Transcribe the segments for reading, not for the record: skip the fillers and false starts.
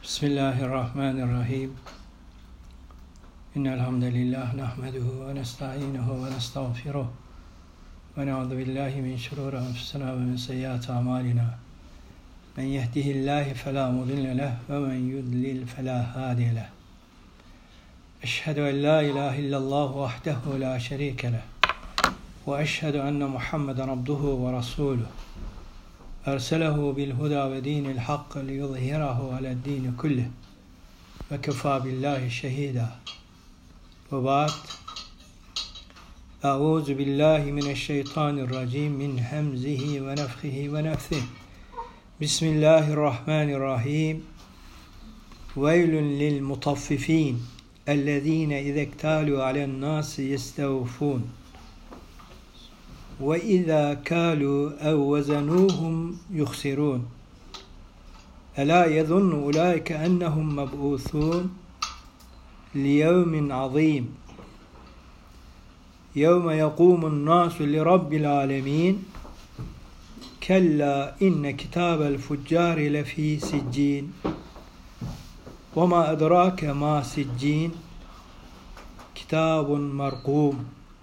Bismillahirrahmanirrahim. İnnel hamdelellahi nahmeduhu ve nestainuhu ve nestağfiruh. Ve na'udzu billahi min şururi enfusina ve min seyyiati amalina. Men yehdihillahu fela mudille leh ve men yudlil fela hadiye leh. Eşhedü en la ilahe illallah vahdehu la şerike leh. Ve eşhedü enne Muhammeden abduhu ve rasuluh. Erselehu bil huda ve dinil hak liyuzhirahu ale'd-din kullih. Ve kefâ billahi şehîdâ. Ve ba'd. Euzu billahi mineşşeytanirracim min hemzihi ve nefhihi ve nefsihi. Bismillahirrahmanirrahim. Veylün lil mutaffifin ellezîne izektalu ale'n-nâsi yestevfûn. Ve izâ kâlû ev vezenûhum yukhsirûn. Elâ yezunnu ulâike ennehum meb'ûthûn liyevmin azîm. Yevme yekûmun nâsu lirabbil âlemîn. Kellâ inne kitâbel fuccâri lefî siccîn. Ve mâ edrake mâ siccîn. Kitâbun merkûm.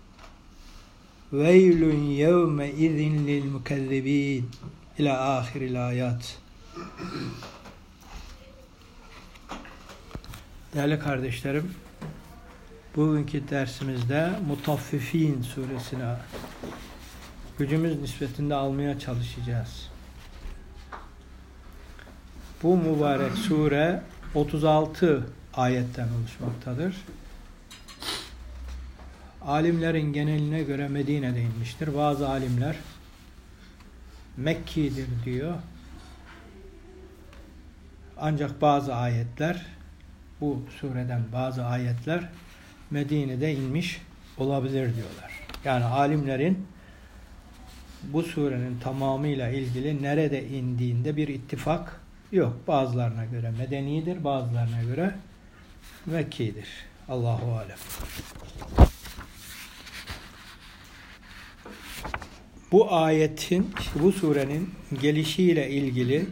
Veylün yevme izin lil mukezzibin ila ahiril ayat. Değerli kardeşlerim, bugünkü dersimizde Mutaffifin suresine gücümüz nispetinde almaya çalışacağız. Bu mübarek sure 36 ayetten oluşmaktadır. Alimlerin geneline göre Medine'de inmiştir. Bazı alimler Mekki'dir diyor. Ancak bazı ayetler, bu sureden bazı ayetler Medine'de inmiş olabilir diyorlar. Yani alimlerin bu surenin tamamıyla ilgili nerede indiğinde bir ittifak yok. Bazılarına göre Medeni'dir, bazılarına göre Mekki'dir. Allahu alem. Bu ayetin, bu surenin gelişiyle ilgili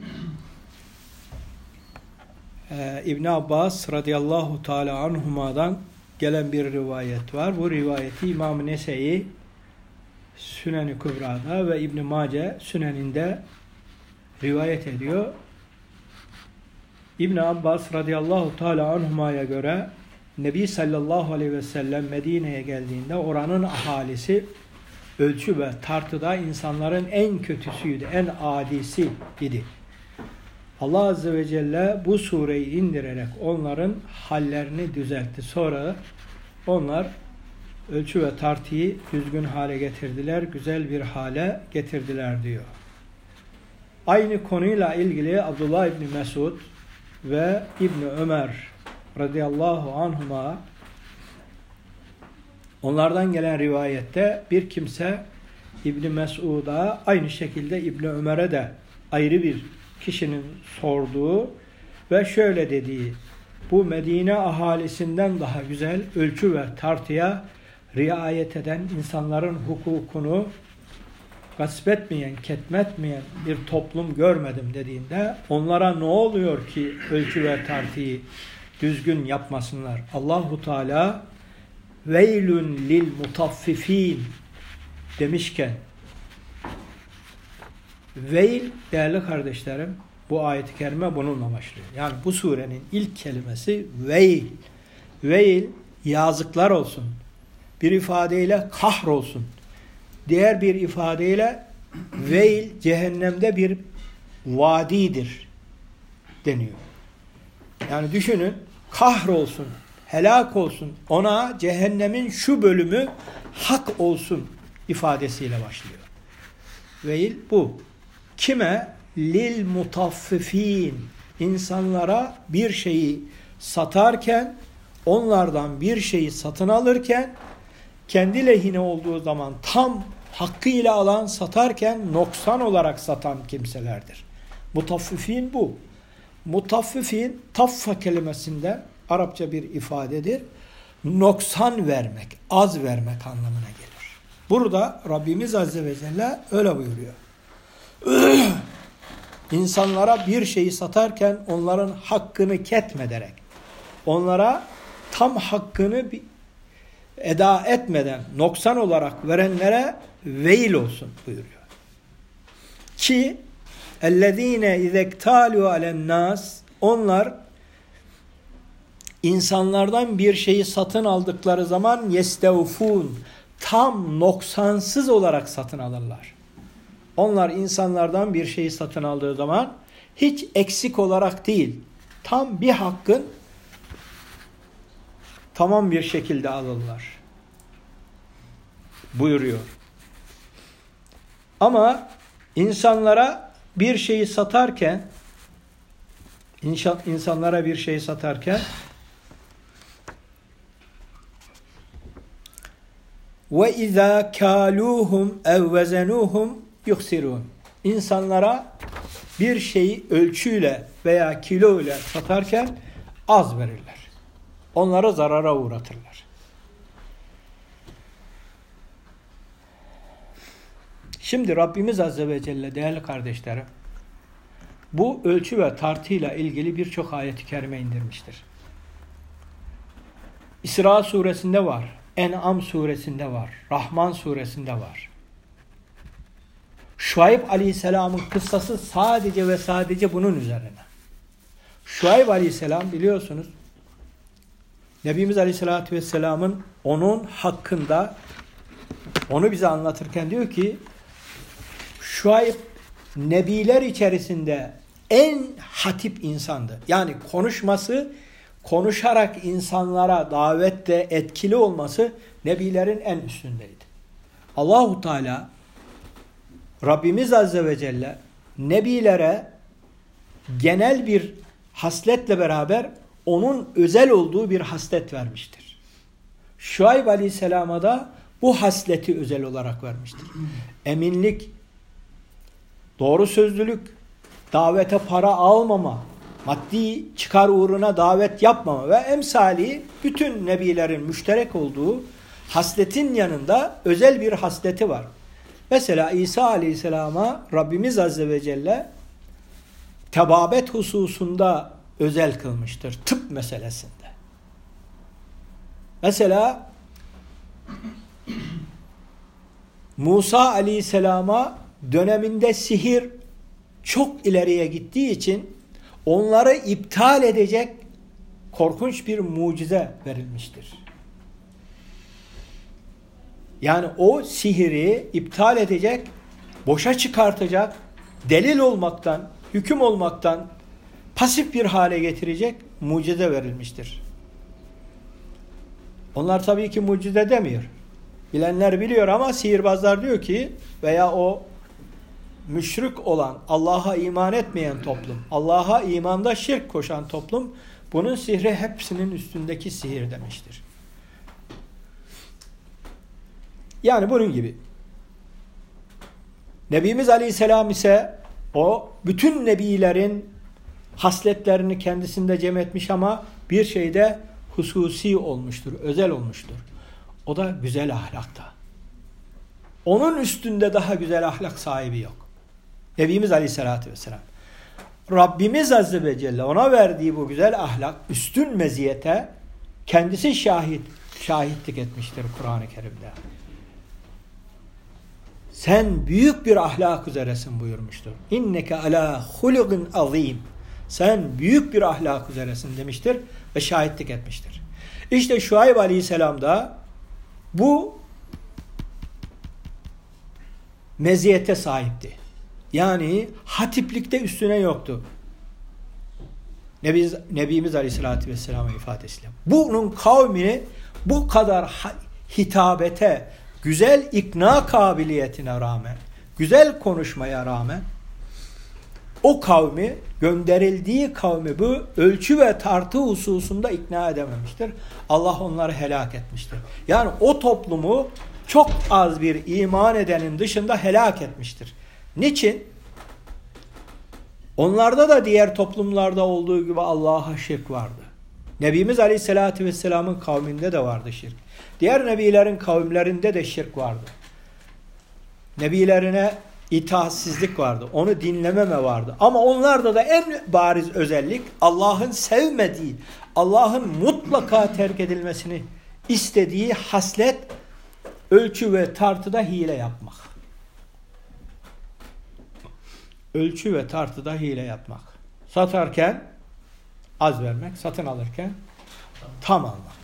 İbn Abbas radıyallahu teala anhuma'dan gelen bir rivayet var. Bu rivayeti İmam-ı Nese'yi Sünen-i Kübra'da ve İbn Mace Sünen'inde rivayet ediyor. İbn Abbas radıyallahu teala anhuma'ya göre Nebi sallallahu aleyhi ve sellem Medine'ye geldiğinde oranın ahalisi ölçü ve tartıda insanların en kötüsüydü, en adisi idi. Allah Azze ve Celle bu sureyi indirerek onların hallerini düzeltti. Sonra onlar ölçü ve tartıyı düzgün hale getirdiler, güzel bir hale getirdiler diyor. Aynı konuyla ilgili Abdullah İbni Mesud ve İbni Ömer radıyallahu anhuma, onlardan gelen rivayette bir kimse İbni Mesud'a, aynı şekilde İbni Ömer'e de ayrı bir kişinin sorduğu ve şöyle dediği: bu Medine ahalisinden daha güzel ölçü ve tartıya riayet eden, insanların hukukunu gasp etmeyen, ketmetmeyen bir toplum görmedim dediğinde, onlara ne oluyor ki ölçü ve tartıyı düzgün yapmasınlar? Allahu Teala veylün lil mutaffifin demişken, veil, değerli kardeşlerim, bu ayet-i kerime bununla başlıyor. Yani bu surenin ilk kelimesi veil. Veil, yazıklar olsun. Bir ifadeyle kahrolsun. Diğer bir ifadeyle veil, cehennemde bir vadidir deniyor. Yani düşünün, kahrolsun, helak olsun, ona cehennemin şu bölümü hak olsun ifadesiyle başlıyor. Veil bu. Kime? Lil mutaffifin. İnsanlara bir şeyi satarken, onlardan bir şeyi satın alırken, kendi lehine olduğu zaman tam hakkıyla alan, satarken noksan olarak satan kimselerdir. Mutaffifin bu. Mutaffifin, taffa kelimesinden Arapça bir ifadedir. Noksan vermek, az vermek anlamına gelir. Burada Rabbimiz Azze ve Celle öyle buyuruyor. insanlara bir şeyi satarken onların hakkını ketmederek, onlara tam hakkını eda etmeden noksan olarak verenlere veil olsun buyuruyor. Ki اَلَّذ۪ينَ اِذَا اَكْتَالُوا عَلَى النَّاسِ onlar insanlardan bir şeyi satın aldıkları zaman يَسْتَوْفُونَ tam noksansız olarak satın alırlar. Onlar insanlardan bir şeyi satın aldığı zaman hiç eksik olarak değil, tam bir hakkın tamam bir şekilde alırlar buyuruyor. Ama insanlara bir şeyi satarken ve izâ kâlûhum ev vezenûhum yuhsirûn. İnsanlara bir şeyi ölçüyle veya kilo ile satarken az verirler. Onları zarara uğratırlar. Şimdi Rabbimiz Azze ve Celle değerli kardeşlerim, bu ölçü ve tartıyla ilgili birçok ayet-i kerime indirmiştir. İsra suresinde var, En'am suresinde var, Rahman suresinde var. Şuayb aleyhisselamın kıssası sadece ve sadece bunun üzerine. Şuayb aleyhisselam biliyorsunuz, Nebimiz aleyhisselatü vesselamın onun hakkında, onu bize anlatırken diyor ki, Şuayb nebiler içerisinde en hatip insandı. Yani konuşarak insanlara davette etkili olması nebilerin en üstündeydi. Allahu Teala Rabbimiz Azze ve Celle nebilere genel bir hasletle beraber onun özel olduğu bir haslet vermiştir. Şuayb Aleyhisselam'a da bu hasleti özel olarak vermiştir. Eminlik, doğru sözlülük, davete para almama, maddi çıkar uğruna davet yapmama ve emsali bütün nebilerin müşterek olduğu hasletin yanında özel bir hasleti var. Mesela İsa Aleyhisselam'a Rabbimiz Azze ve Celle tebabet hususunda özel kılmıştır. Tıp meselesinde. Mesela Musa Aleyhisselam'a döneminde sihir çok ileriye gittiği için onları iptal edecek korkunç bir mucize verilmiştir. Yani o sihiri iptal edecek, boşa çıkartacak, delil olmaktan, hüküm olmaktan pasif bir hale getirecek mucize verilmiştir. Onlar tabii ki mucize demiyor. Bilenler biliyor ama sihirbazlar diyor ki veya o müşrik olan, Allah'a iman etmeyen toplum, Allah'a imanda şirk koşan toplum bunun sihri hepsinin üstündeki sihir demiştir. Yani bunun gibi. Nebimiz Aleyhisselam ise o bütün nebilerin hasletlerini kendisinde cem etmiş ama bir şeyde hususi olmuştur, özel olmuştur. O da güzel ahlakta. Onun üstünde daha güzel ahlak sahibi yok. Nebimiz Aleyhisselatü Vesselam. Rabbimiz Azze ve Celle ona verdiği bu güzel ahlak, üstün meziyete kendisi şahitlik etmiştir Kur'an-ı Kerim'de. Sen büyük bir ahlak üzeresin buyurmuştur. İnneke ala hulugin azim. Sen büyük bir ahlak üzeresin demiştir ve şahitlik etmiştir. İşte Şuayb Aleyhisselam da bu meziyete sahipti. Yani hatiplikte üstüne yoktu. Nebimiz Aleyhisselatü Vesselam'ın ifadesiyle. Bunun kavmini bu kadar hitabete, güzel ikna kabiliyetine rağmen, güzel konuşmaya rağmen o kavmi, gönderildiği kavmi bu ölçü ve tartı hususunda ikna edememiştir. Allah onları helak etmiştir. Yani o toplumu çok az bir iman edenin dışında helak etmiştir. Niçin? Onlarda da diğer toplumlarda olduğu gibi Allah'a şirk vardı. Nebimiz Aleyhisselatü Vesselam'ın kavminde de vardı şirk. Diğer nebilerin kavimlerinde de şirk vardı. Nebilerine itaatsizlik vardı. Onu dinlememe vardı. Ama onlarda da en bariz özellik Allah'ın sevmediği, Allah'ın mutlaka terk edilmesini istediği haslet, ölçü ve tartıda hile yapmak. Ölçü ve tartıda hile yapmak. Satarken az vermek, satın alırken tam almak.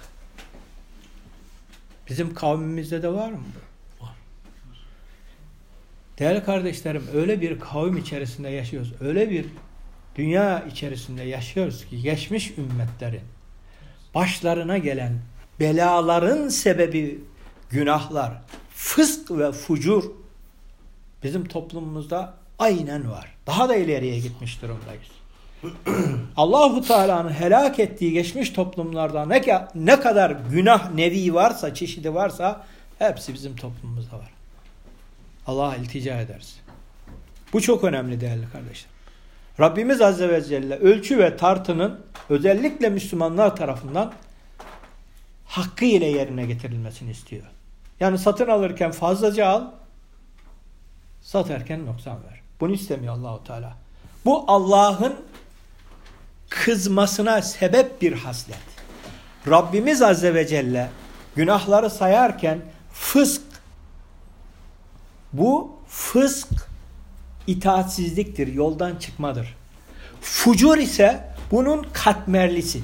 Bizim kavmimizde de var mı bu? Var. Değerli kardeşlerim, öyle bir kavim içerisinde yaşıyoruz. Öyle bir dünya içerisinde yaşıyoruz ki geçmiş ümmetlerin başlarına gelen belaların sebebi günahlar, fısk ve fucur bizim toplumumuzda aynen var. Daha da ileriye gitmiş durumdayız. Allahu Teala'nın helak ettiği geçmiş toplumlarda ne kadar günah nevi varsa, çeşidi varsa hepsi bizim toplumumuzda var. Allah'a iltica ederiz. Bu çok önemli değerli kardeşler. Rabbimiz Azze ve Celle ölçü ve tartının özellikle Müslümanlar tarafından hakkı ile yerine getirilmesini istiyor. Yani satın alırken fazlaca al, satarken noksan ver. Bunu istemiyor Allahu Teala. Bu Allah'ın kızmasına sebep bir haslet. Rabbimiz Azze ve Celle günahları sayarken fısk, bu fısk itaatsizliktir, yoldan çıkmadır. Fucur ise bunun katmerlisi.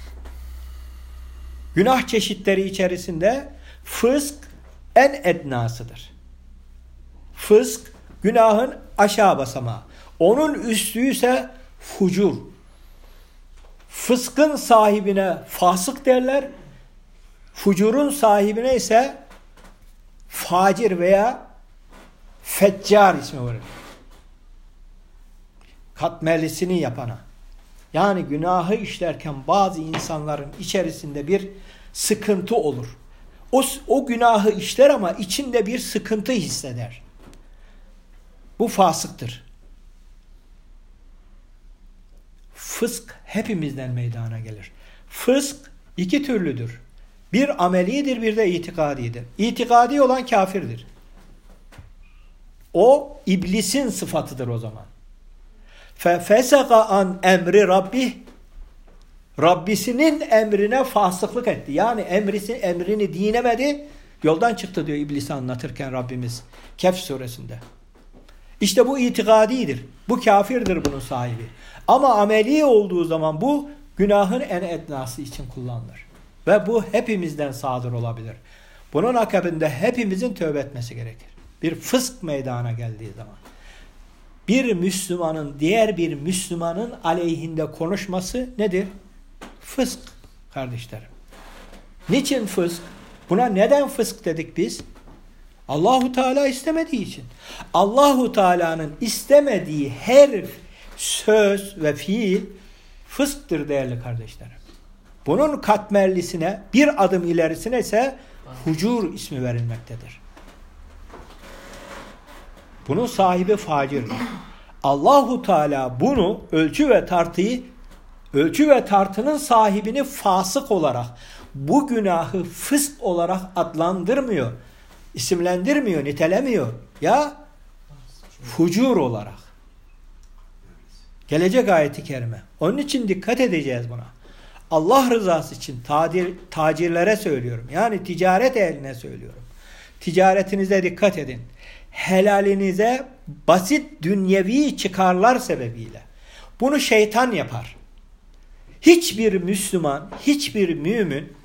Günah çeşitleri içerisinde fısk en ednasıdır. Fısk günahın aşağı basamağı. Onun üstü ise fucur. Fıskın sahibine fasık derler. Fucurun sahibine ise facir veya feccar ismi verilir. Katmerlisini yapana. Yani günahı işlerken bazı insanların içerisinde bir sıkıntı olur. O günahı işler ama içinde bir sıkıntı hisseder. Bu fasıktır. Fısk hepimizden meydana gelir. Fısk iki türlüdür. Bir amelidir, bir de itikadidir. İtikadi olan kafirdir. O iblisin sıfatıdır o zaman. Fesaka an emri rabbih, Rabbisinin emrine fasıklık etti. Yani emrini dinemedi, yoldan çıktı diyor İblis'i anlatırken Rabbimiz Kehf suresinde. İşte bu itikadidir. Bu kafirdir bunun sahibi. Ama ameli olduğu zaman bu günahın en ednası için kullanılır. Ve bu hepimizden sadır olabilir. Bunun akabinde hepimizin tövbe etmesi gerekir. Bir fısk meydana geldiği zaman. Bir Müslümanın diğer bir Müslümanın aleyhinde konuşması nedir? Fısk kardeşlerim. Niçin fısk? Buna neden fısk dedik biz? Allahu Teala istemediği için. Allahu Teala'nın istemediği her söz ve fiil fısktır değerli kardeşlerim. Bunun katmerlisine bir adım ilerisine ise fucur ismi verilmektedir. Bunun sahibi facirdir. Allahu Teala bunu ölçü ve tartının sahibini fasık olarak, bu günahı fısk olarak adlandırmıyor, isimlendirmiyor, nitelemiyor. Ya fucur olarak. Gelecek ayeti kerime. Onun için dikkat edeceğiz buna. Allah rızası için tacirlere söylüyorum. Yani ticaret ehline söylüyorum. Ticaretinize dikkat edin. Helalinize basit dünyevi çıkarlar sebebiyle. Bunu şeytan yapar. Hiçbir Müslüman, hiçbir mümin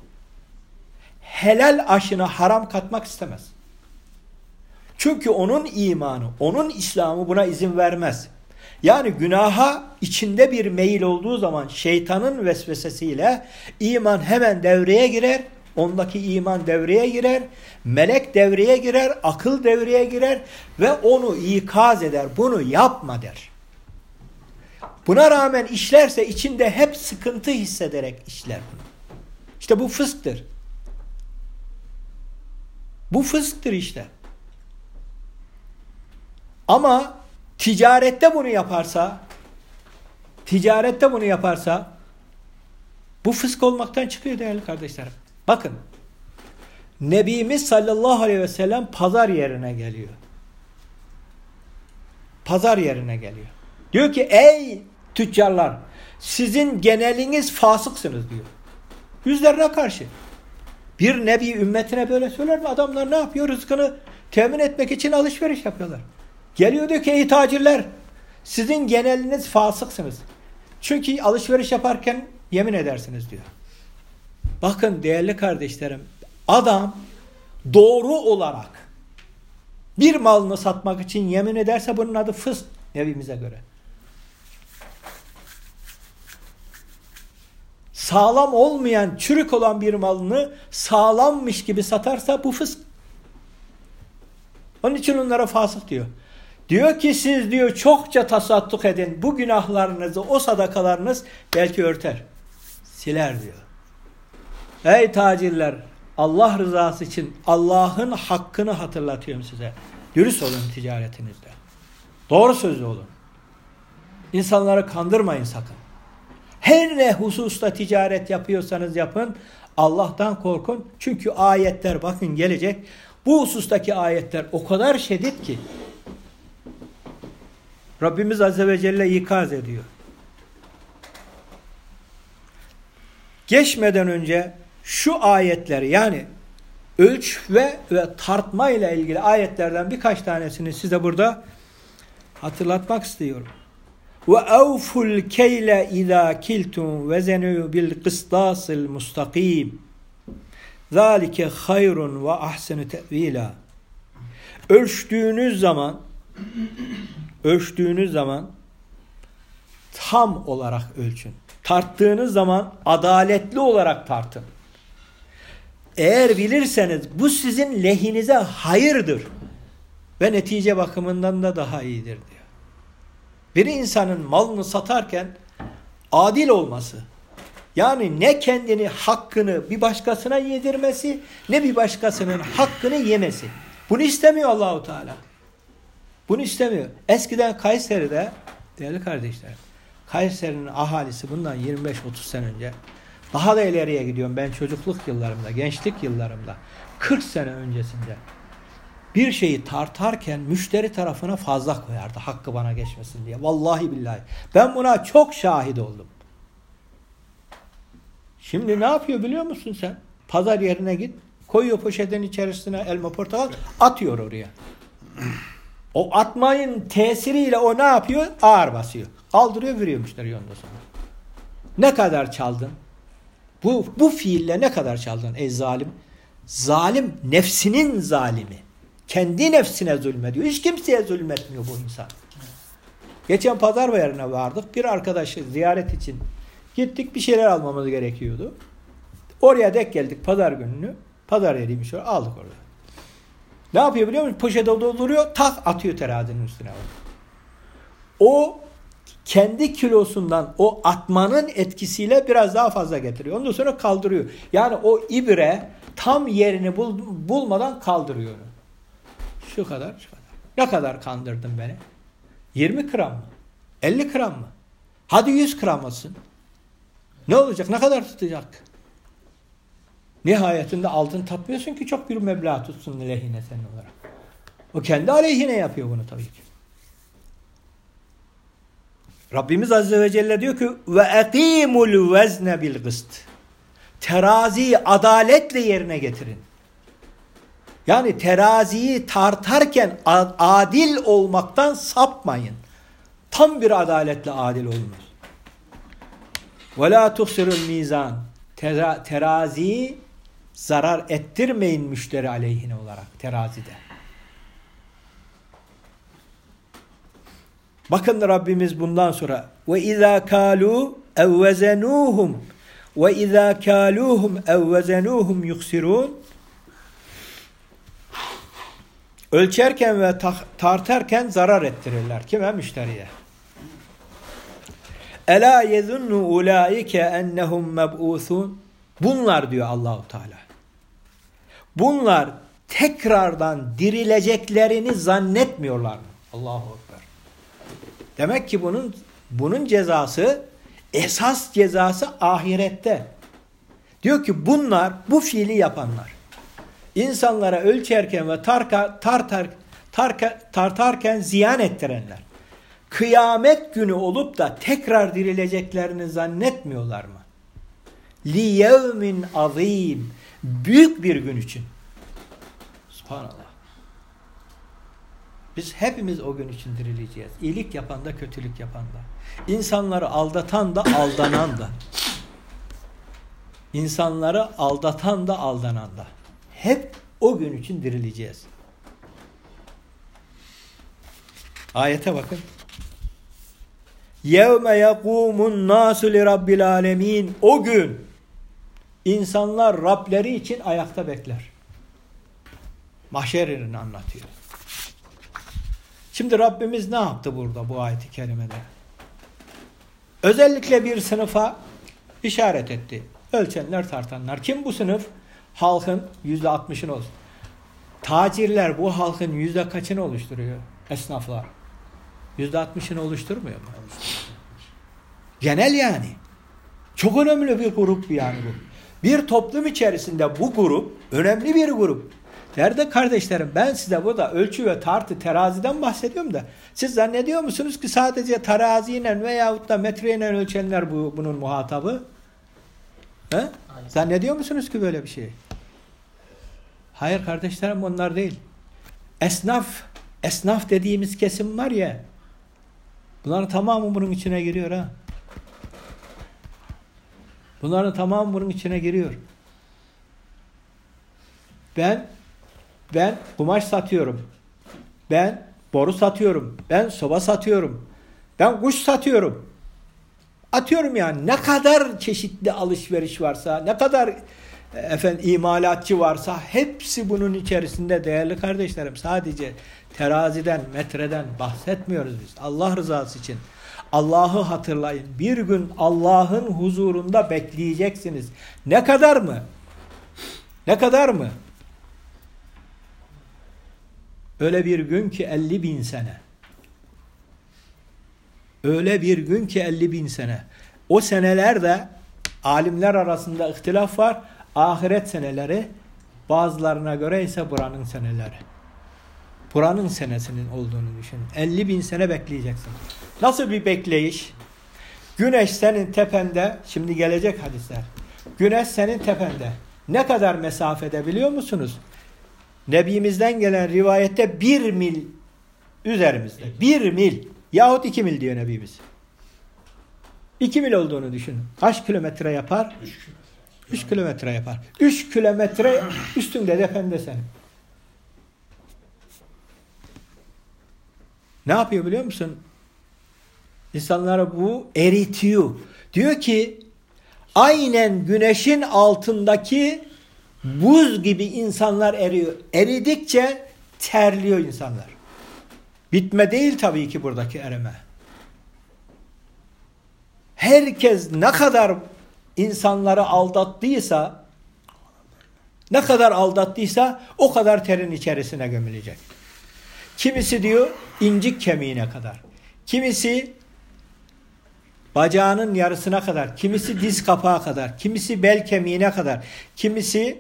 helal aşına haram katmak istemez. Çünkü onun imanı, onun İslam'ı buna izin vermez. Yani günaha içinde bir meyil olduğu zaman şeytanın vesvesesiyle iman hemen devreye girer. Ondaki iman devreye girer. Melek devreye girer. Akıl devreye girer. Ve onu ikaz eder. Bunu yapma der. Buna rağmen işlerse içinde hep sıkıntı hissederek işler bunu. İşte bu fısktır. Bu fısktır işte. Ama ticarette bunu yaparsa bu fısk olmaktan çıkıyor değerli kardeşlerim. Bakın. Nebimiz sallallahu aleyhi ve sellem pazar yerine geliyor. pazar yerine geliyor. Diyor ki ey tüccarlar, sizin geneliniz fasıksınız diyor. Yüzlerine karşı. Bir nebi ümmetine böyle söyler mi? Adamlar ne yapıyor? Rızkını temin etmek için alışveriş yapıyorlar. Geliyor diyor ki ey tacirler, sizin geneliniz fasıksınız. Çünkü alışveriş yaparken yemin edersiniz diyor. Bakın değerli kardeşlerim, adam doğru olarak bir malını satmak için yemin ederse bunun adı fısk Nebimize göre. Sağlam olmayan, çürük olan bir malını sağlammış gibi satarsa bu fısk. Onun için onlara fasık diyor. Diyor ki siz diyor çokça tasadduk edin. Bu günahlarınızı, o sadakalarınız belki örter. Siler diyor. Ey tacirler, Allah rızası için Allah'ın hakkını hatırlatıyorum size. Dürüst olun ticaretinizde. Doğru sözlü olun. İnsanları kandırmayın sakın. Her ne hususta ticaret yapıyorsanız yapın. Allah'tan korkun. Çünkü ayetler bakın gelecek. Bu husustaki ayetler o kadar şiddet ki Rabbimiz Azze ve Celle ikaz ediyor. Geçmeden önce şu ayetleri yani ölç ve tartma ile ilgili ayetlerden birkaç tanesini size burada hatırlatmak istiyorum. Ve avful keyle izâ kiltum ve zenû bil kıstâsil mustakîm. Zâlike hayrun ve ahsenu te'vîlâ. Ölçtüğünüz zaman tam olarak ölçün. Tarttığınız zaman adaletli olarak tartın. Eğer bilirseniz bu sizin lehinize hayırdır ve netice bakımından da daha iyidir diyor. Bir insanın malını satarken adil olması, yani ne kendini hakkını bir başkasına yedirmesi, ne bir başkasının hakkını yemesi. Bunu istemiyor Allahu Teala. Bunu istemiyor. Eskiden Kayseri'de değerli kardeşler, Kayseri'nin ahalisi bundan 25-30 sene önce, daha da ileriye gidiyorum ben çocukluk yıllarımda, gençlik yıllarımda, 40 sene öncesinde bir şeyi tartarken müşteri tarafına fazla koyardı hakkı bana geçmesin diye. Vallahi billahi. Ben buna çok şahit oldum. Şimdi ne yapıyor biliyor musun sen? Pazar yerine git, koyuyor poşetin içerisine elma portakal, atıyor oraya. O atmayın tesiriyle o ne yapıyor? Ağır basıyor. Aldırıyor, veriyor müşteri ondan sonra. Ne kadar çaldın? Bu fiille ne kadar çaldın ey zalim? Zalim nefsinin zalimi. Kendi nefsine zulmediyor. Hiç kimseye zulmetmiyor bu insan. Geçen pazar yerine vardık. Bir arkadaşı ziyaret için gittik. Bir şeyler almamız gerekiyordu. Oraya denk geldik pazar gününü. Pazar yeriymiş orada. Aldık orada. Ne yapıyor biliyor musun? Poşete dolduruyor. Tak atıyor terazinin üstüne. O kendi kilosundan o atmanın etkisiyle biraz daha fazla getiriyor. Ondan sonra kaldırıyor. Yani o ibre tam yerini bulmadan kaldırıyor onu. Şu kadar, şu kadar. Ne kadar kandırdın beni? 20 gram mı? 50 gram mı? Hadi 100 gram olsun. Ne olacak? Ne kadar tutacak? Nihayetinde altın tatmıyorsun ki çok bir meblağ tutsun lehine senin olarak. O kendi aleyhine yapıyor bunu tabii ki. Rabbimiz Azze ve Celle diyor ki ve ekimul vezne bil kıst. Teraziyi adaletle yerine getirin. Yani teraziyi tartarken adil olmaktan sapmayın. Tam bir adaletle adil olunuz. Ve la tuhsirul mizan. Teraziyi zarar ettirmeyin müşteri aleyhine olarak terazide. Bakın Rabbimiz bundan sonra ve izâ kâlû evvezenûhum ve izâ kâlûhum evvezenûhum yuksirûn. Ölçerken ve tartarken zarar ettirirler. Kime? Müşteriye. Ela yezunnu ulaike ennehum meb'ûthûn. Bunlar diyor Allahu Teala. Bunlar tekrardan dirileceklerini zannetmiyorlar mı? Allahu Ekber. Demek ki bunun cezası, esas cezası ahirette. Diyor ki bunlar, bu fiili yapanlar, insanlara ölçerken ve tartarken ziyan ettirenler. kıyamet günü olup da tekrar dirileceklerini zannetmiyorlar mı? Li yevmin azim, büyük bir gün için. Subhanallah. Biz hepimiz o gün için dirileceğiz. İyilik yapan da, kötülük yapan da. İnsanları aldatan da, aldanan da. İnsanları aldatan da, aldanan da. Hep o gün için dirileceğiz. Ayete bakın. يَوْمَ يَقُومُ النَّاسُ لِرَبِّ الْعَالَمِينَ. O gün insanlar Rableri için ayakta bekler. Mahşer yerini anlatıyor. Şimdi Rabbimiz ne yaptı burada bu ayet-i kerimede? Özellikle bir sınıfa işaret etti. Ölçenler, tartanlar. Kim bu sınıf? Halkın %60'ını olsun. Tacirler bu halkın yüzde kaçını oluşturuyor? Esnaflar. %60'ını oluşturmuyor mu? Genel yani. Çok önemli bir grup yani bu. Bir toplum içerisinde bu grup önemli bir grup. Nerede kardeşlerim, ben size burada ölçü ve tartı, teraziden bahsediyorum da siz zannediyor musunuz ki sadece teraziyle veyahut da metreyle ölçenler bunun muhatabı? He? Zannediyor musunuz ki böyle bir şey? Hayır kardeşlerim, onlar değil. Esnaf dediğimiz kesim var ya, bunların tamamı bunun içine giriyor ha. Bunların tamamı bunun içine giriyor. Ben kumaş satıyorum. Ben boru satıyorum. Ben soba satıyorum. Ben kuş satıyorum. Atıyorum yani. Ne kadar çeşitli alışveriş varsa, ne kadar imalatçı varsa hepsi bunun içerisinde değerli kardeşlerim. Sadece teraziden, metreden bahsetmiyoruz biz. Allah rızası için. Allah'ı hatırlayın. Bir gün Allah'ın huzurunda bekleyeceksiniz. Ne kadar mı? Ne kadar mı? Öyle bir gün ki 50.000 sene. Öyle bir gün ki 50.000 sene. O senelerde alimler arasında ihtilaf var. Ahiret seneleri, bazılarına göre ise buranın seneleri. Buranın senesinin olduğunu düşünün. 50.000 sene bekleyeceksin. Nasıl bir bekleyiş? Güneş senin tepende, şimdi gelecek hadisler. Güneş senin tepende. Ne kadar mesafede biliyor musunuz? Nebimizden gelen rivayette 1 mil üzerimizde. 1 mil yahut 2 mil diyor Nebimiz. 2 mil olduğunu düşünün. Kaç kilometre yapar? 3 kilometre yapar. 3 kilometre üstünde tepende senin. Ne yapıyor biliyor musun? İnsanları bu eritiyor. Diyor ki aynen güneşin altındaki buz gibi insanlar eriyor. Eridikçe terliyor insanlar. Bitme değil tabii ki buradaki erime. Herkes ne kadar insanları aldattıysa, o kadar terin içerisine gömülecek. Kimisi diyor incik kemiğine kadar. Kimisi bacağının yarısına kadar. Kimisi diz kapağı kadar. Kimisi bel kemiğine kadar. Kimisi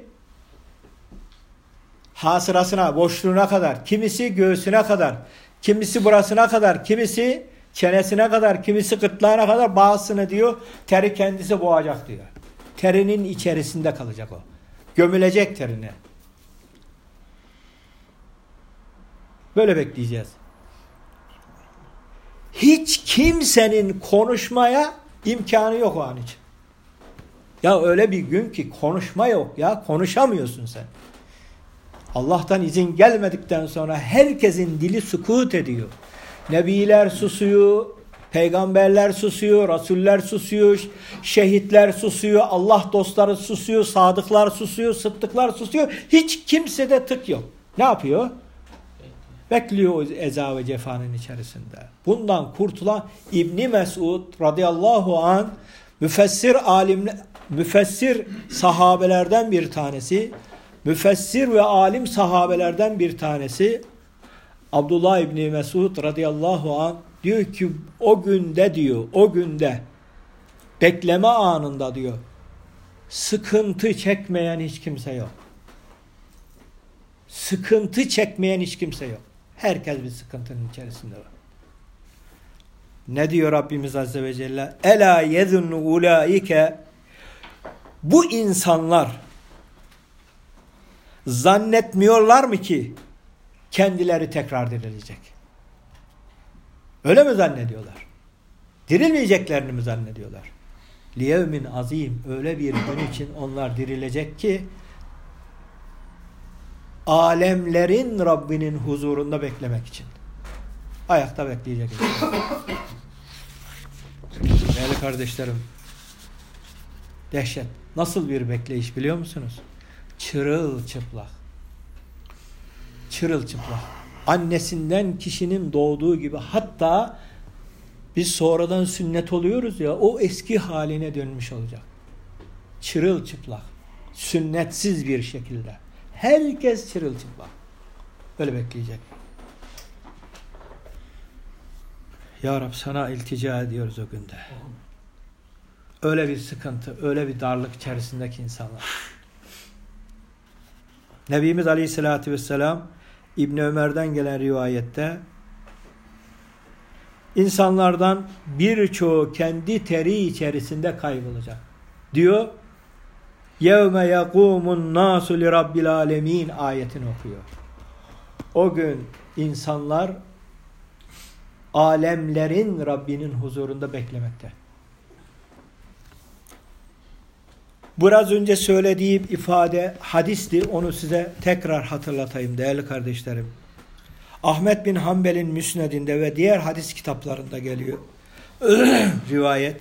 hasırasına, boşluğuna kadar. Kimisi göğsüne kadar. Kimisi burasına kadar. Kimisi çenesine kadar. Kimisi gırtlağına kadar. Bazısını diyor teri kendisi boğacak diyor. Terinin içerisinde kalacak o. Gömülecek terine. Böyle bekleyeceğiz. Hiç kimsenin konuşmaya imkanı yok o an için. Ya öyle bir gün ki konuşma yok ya. Konuşamıyorsun sen. Allah'tan izin gelmedikten sonra herkesin dili sükût ediyor. Nebiler susuyor, peygamberler susuyor, rasuller susuyor, şehitler susuyor, Allah dostları susuyor, sadıklar susuyor, sıddıklar susuyor. Hiç kimsede tık yok. Ne yapıyor? Bekliyor o eza ve cefanın içerisinde. Bundan kurtulan İbni Mesud radıyallahu anh müfessir sahabelerden bir tanesi, müfessir ve alim sahabelerden bir tanesi Abdullah İbni Mesud radıyallahu anh diyor ki o günde bekleme anında diyor sıkıntı çekmeyen hiç kimse yok. Sıkıntı çekmeyen hiç kimse yok. Herkes bir sıkıntının içerisinde var. Ne diyor Rabbimiz Azze ve Celle? Ela yezunnu ulaike, bu insanlar zannetmiyorlar mı ki kendileri tekrar dirilecek? Öyle mi zannediyorlar? Dirilmeyeceklerini mi zannediyorlar? Liyevmin azim, öyle bir gün için onlar dirilecek ki alemlerin Rabbinin huzurunda beklemek için. Ayakta bekleyecek. Değerli kardeşlerim, dehşet. Nasıl bir bekleyiş biliyor musunuz? Çırılçıplak. Çırılçıplak. Annesinden kişinin doğduğu gibi, hatta biz sonradan sünnet oluyoruz ya, o eski haline dönmüş olacak. Çırılçıplak. Sünnetsiz bir şekilde. Herkes çırılçıplak. Öyle bekleyecek. Ya Rab, sana iltica ediyoruz o günde. Öyle bir sıkıntı, öyle bir darlık içerisindeki insanlar. Nebimiz Aleyhisselatü Vesselam İbni Ömer'den gelen rivayette insanlardan birçoğu kendi teri içerisinde kaybolacak. Diyor, يَوْمَ يَقُومُ النَّاسُ لِرَبِّ الْعَالَمِينَ ayetini okuyor. O gün insanlar alemlerin Rabbinin huzurunda beklemekte. Biraz önce söylediğim ifade hadisti. Onu size tekrar hatırlatayım değerli kardeşlerim. Ahmet bin Hanbel'in Müsned'inde ve diğer hadis kitaplarında geliyor. Rivayet.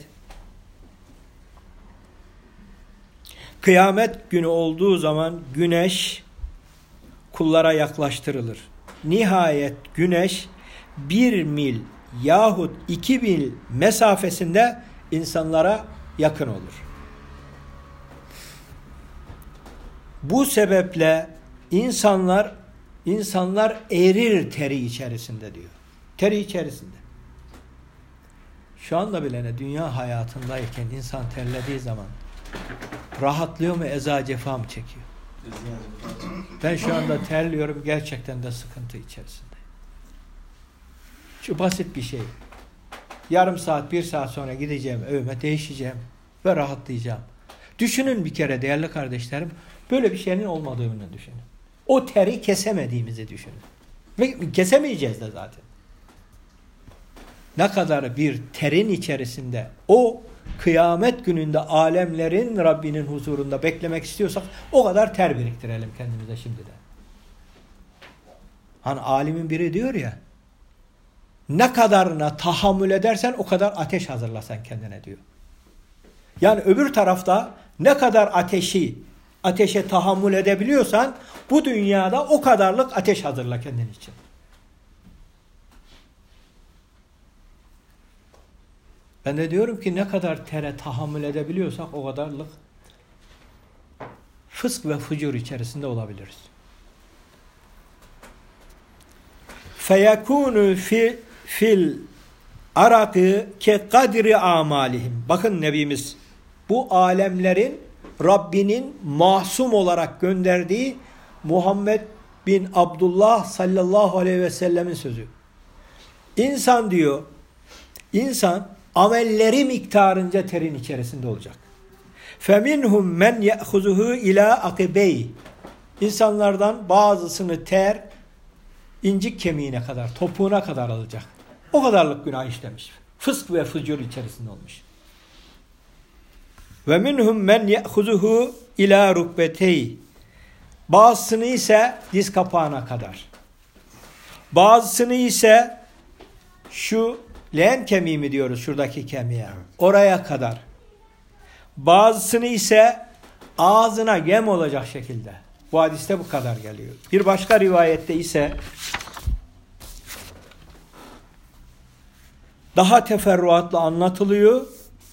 Kıyamet günü olduğu zaman güneş kullara yaklaştırılır. Nihayet güneş 1 mil yahut 2 mil mesafesinde insanlara yakın olur. Bu sebeple insanlar erir teri içerisinde diyor. Teri içerisinde. Şu anda bile ne, dünya hayatındayken insan terlediği zaman rahatlıyor mu, eza cefa mı çekiyor? Ben şu anda terliyorum, gerçekten de sıkıntı içerisindeyim. Şu basit bir şey. Yarım saat, 1 saat sonra gideceğim evime, değişeceğim ve rahatlayacağım. Düşünün bir kere değerli kardeşlerim, böyle bir şeyin olmadığını düşünün. O teri kesemediğimizi düşünün. Ve kesemeyeceğiz de zaten. Ne kadar bir terin içerisinde o kıyamet gününde alemlerin Rabbinin huzurunda beklemek istiyorsak o kadar ter biriktirelim kendimize şimdiden. Hani alimin biri diyor ya, ne kadarına tahammül edersen o kadar ateş hazırlasan kendine diyor. Yani öbür tarafta ne kadar ateşe tahammül edebiliyorsan bu dünyada o kadarlık ateş hazırla kendin için. Ben de diyorum ki ne kadar tere tahammül edebiliyorsak o kadarlık fısk ve fucur içerisinde olabiliriz. Feyekûnü fil arakı ke kadri amalihim. Bakın Nebimiz bu alemlerin Rabbinin masum olarak gönderdiği Muhammed bin Abdullah sallallahu aleyhi ve sellemin sözü. İnsan diyor, insan amelleri miktarınca terin içerisinde olacak. فَمِنْهُمْ مَنْ يَأْخُذُهُ اِلَى akibey. İnsanlardan bazısını ter incik kemiğine kadar, topuğuna kadar alacak. O kadarlık günah işlemiş. Fısk ve fücur içerisinde olmuş. وَمِنْهُمْ مَنْ يَأْخُذُهُ اِلَى rukbetey. Bazısını ise diz kapağına kadar. Bazısını ise şu leğen kemiği mi diyoruz şuradaki kemiğe? Oraya kadar. Bazısını ise ağzına yem olacak şekilde. Bu hadiste bu kadar geliyor. Bir başka rivayette ise daha teferruatlı anlatılıyor.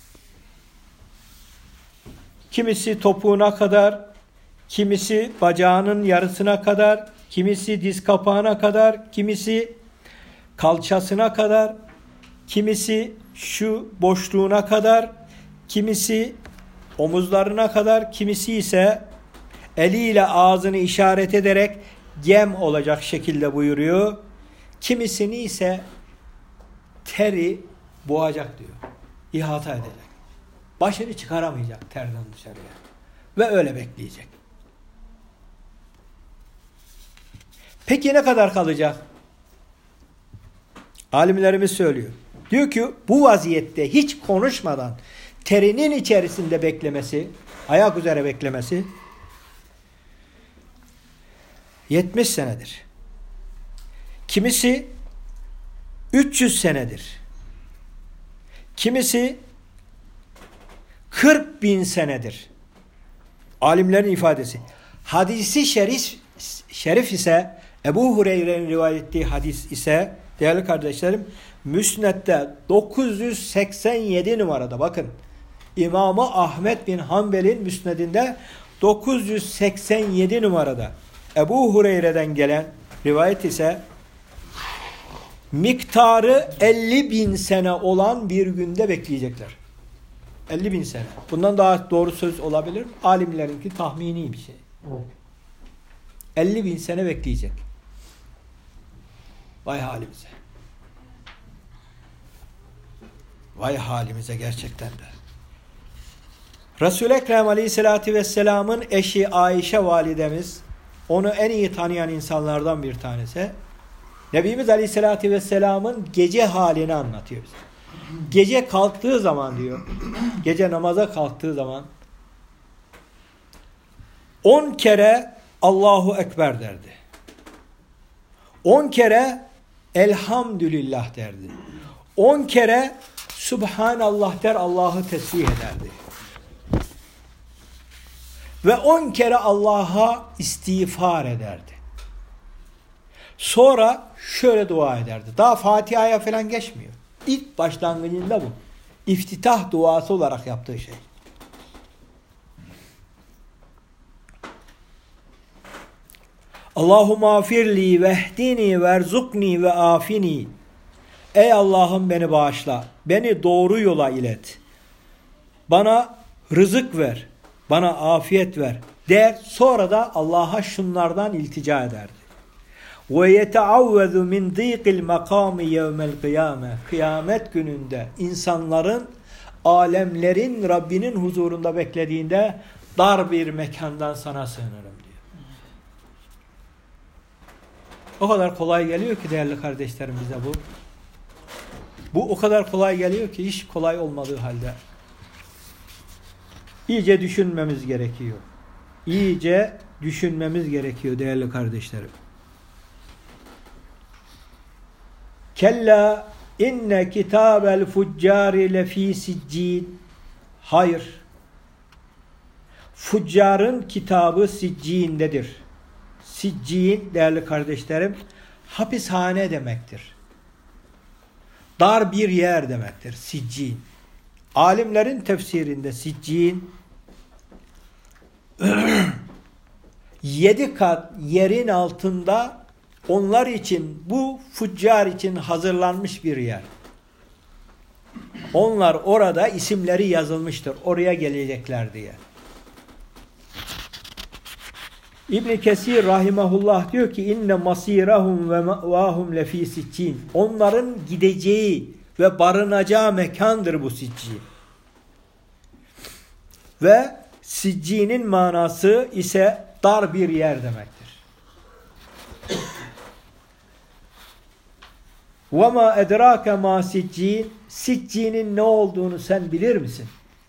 Kimisi topuğuna kadar, kimisi bacağının yarısına kadar, kimisi diz kapağına kadar, kimisi kalçasına kadar, kimisi şu boşluğuna kadar, kimisi omuzlarına kadar, kimisi ise eliyle ağzını işaret ederek gem olacak şekilde buyuruyor. Kimisini ise teri boğacak diyor. İhata edecek. Başını çıkaramayacak terden dışarıya. Ve öyle bekleyecek. Peki ne kadar kalacak? Alimlerimiz söylüyor. Diyor ki bu vaziyette hiç konuşmadan terinin içerisinde beklemesi, ayak üzere beklemesi 70 senedir. Kimisi 300 senedir. Kimisi 40.000 senedir. Alimlerin ifadesi. Hadisi şerif ise Ebu Hureyre'nin rivayet ettiği hadis ise değerli kardeşlerim Müsned'de 987 numarada bakın. İmam-ı Ahmed bin Hanbel'in Müsned'inde 987 numarada Ebu Hureyre'den gelen rivayet ise miktarı 50.000 sene olan bir günde bekleyecekler. 50.000 sene. Bundan daha doğru söz olabilir mi? Alimlerinki tahmini bir şey. 50.000 sene bekleyecek. Vay halimize. Vay halimize gerçekten de. Resul-i Ekrem Aleyhisselatü Vesselam'ın eşi Ayşe validemiz, onu en iyi tanıyan insanlardan bir tanesi. Nebimiz Aleyhisselatü Vesselam'ın gece halini anlatıyor bize. Gece kalktığı zaman diyor, gece namaza kalktığı zaman 10 kere Allahu Ekber derdi. 10 kere Elhamdülillah derdi. 10 kere Subhanallah der, Allah'ı tesbih ederdi. Ve 10 kere Allah'a istiğfar ederdi. Sonra şöyle dua ederdi. Daha Fatiha'ya falan geçmiyor. İlk başlangıcında bu. İftitah duası olarak yaptığı şey. Allahümme afirli vehdini verzukni ve afini. Ey Allah'ım beni bağışla. Beni doğru yola ilet. Bana rızık ver. Bana afiyet ver. Der. Sonra da Allah'a şunlardan iltica ederdi. Ve yeteavvezu min dîqil makâmi yevmel kıyâme. Kıyamet gününde insanların, alemlerin Rabbinin huzurunda beklediğinde dar bir mekandan sana sığınırım diyor. O kadar kolay geliyor ki değerli kardeşlerim bize bu. Bu o kadar kolay geliyor ki hiç kolay olmadığı halde. İyice düşünmemiz gerekiyor. İyice düşünmemiz gerekiyor değerli kardeşlerim. Kella inne kitabel fuccari lefî siccîn. Hayır. Fuccarın kitabı sicciğindedir. Sicciğin değerli kardeşlerim hapishane demektir. Dar bir yer demektir. Sicciğin. Alimlerin tefsirinde sicciğin 7 kat yerin altında onlar için, bu fuccar için hazırlanmış bir yer. Onlar orada isimleri yazılmıştır. Oraya gelecekler diye. İbn Kesir rahimahullah diyor ki inne masirahum ve ma'vahum lefî siccin. Onların gideceği ve barınacağı mekandır bu sicci. Ve siccinin manası ise dar bir yer demektir. وَمَا اَدْرَاكَ مَا سِجِّينَ. Siccinin ne olduğunu sen bilir misin?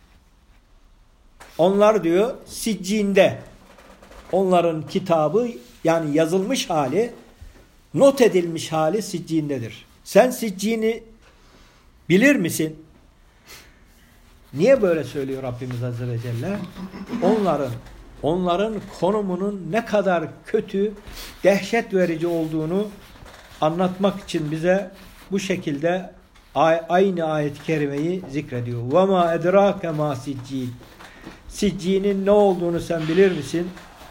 Onlar diyor siccinde. Onların kitabı yani yazılmış hali, not edilmiş hali siccindedir. Sen siccini bilir misin? Niye böyle söylüyor Rabbimiz Azze ve Celle? Onların konumunun ne kadar kötü, dehşet verici olduğunu anlatmak için bize bu şekilde aynı ayet-i kerimeyi zikrediyor. وَمَا اَدْرَاكَ مَا سِجِّينَ. Siccinin ne olduğunu sen bilir misin?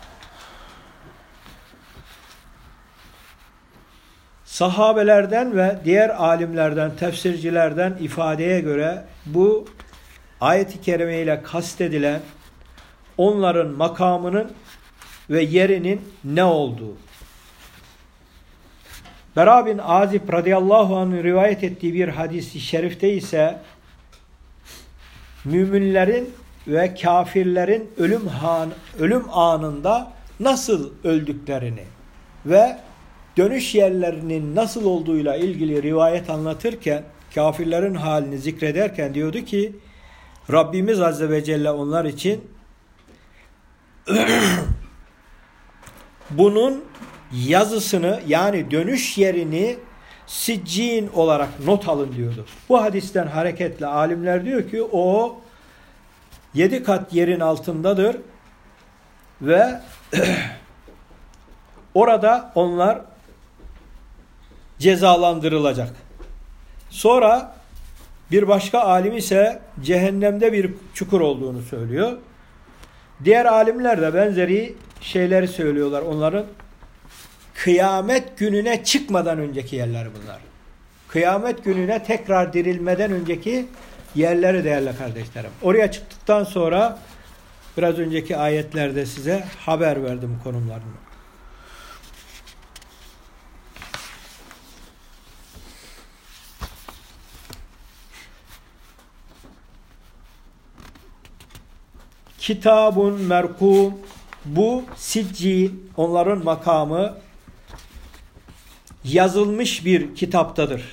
Sahabelerden ve diğer alimlerden, tefsircilerden ifadeye göre bu ayet-i kerime ile kastedilen onların makamının ve yerinin ne olduğu. Bera bin Azib radıyallahu anh'ın rivayet ettiği bir hadis-i şerifte ise müminlerin ve kafirlerin ölüm anında nasıl öldüklerini ve dönüş yerlerinin nasıl olduğuyla ilgili rivayet anlatırken, kafirlerin halini zikrederken diyordu ki, Rabbimiz Azze ve Celle onlar için bunun yazısını, yani dönüş yerini siccin olarak not alın diyordu. Bu hadisten hareketle alimler diyor ki o 7 kat yerin altındadır ve orada onlar cezalandırılacak. Sonra bir başka alim ise cehennemde bir çukur olduğunu söylüyor. Diğer alimler de benzeri şeyleri söylüyorlar. Onların kıyamet gününe çıkmadan önceki yerler bunlar. Kıyamet gününe tekrar dirilmeden önceki yerleri değerli kardeşlerim. Oraya çıktıktan sonra biraz önceki ayetlerde size haber verdim konumlarını. Kitabun merkum, bu siccin, onların makamı yazılmış bir kitaptadır.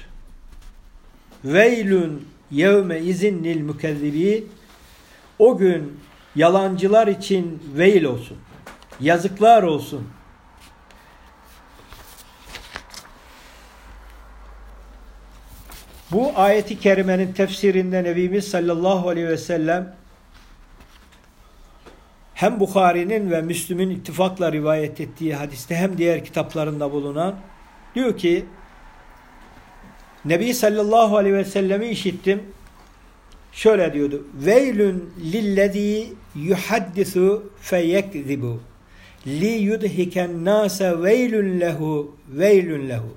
Veylün yevme izinnil mükezzibin, o gün yalancılar için veil olsun, yazıklar olsun. Bu ayeti kerimenin tefsirinde Nebimiz sallallahu aleyhi ve sellem hem Bukhari'nin ve Müslüm'ün ittifakla rivayet ettiği hadiste hem diğer kitaplarında bulunan diyor ki Nebi sallallahu aleyhi ve sellemi işittim. Şöyle diyordu. Veylün lillezî yuhaddisu feyekzibu li yudhiken nâse veylün lehu veylün lehu.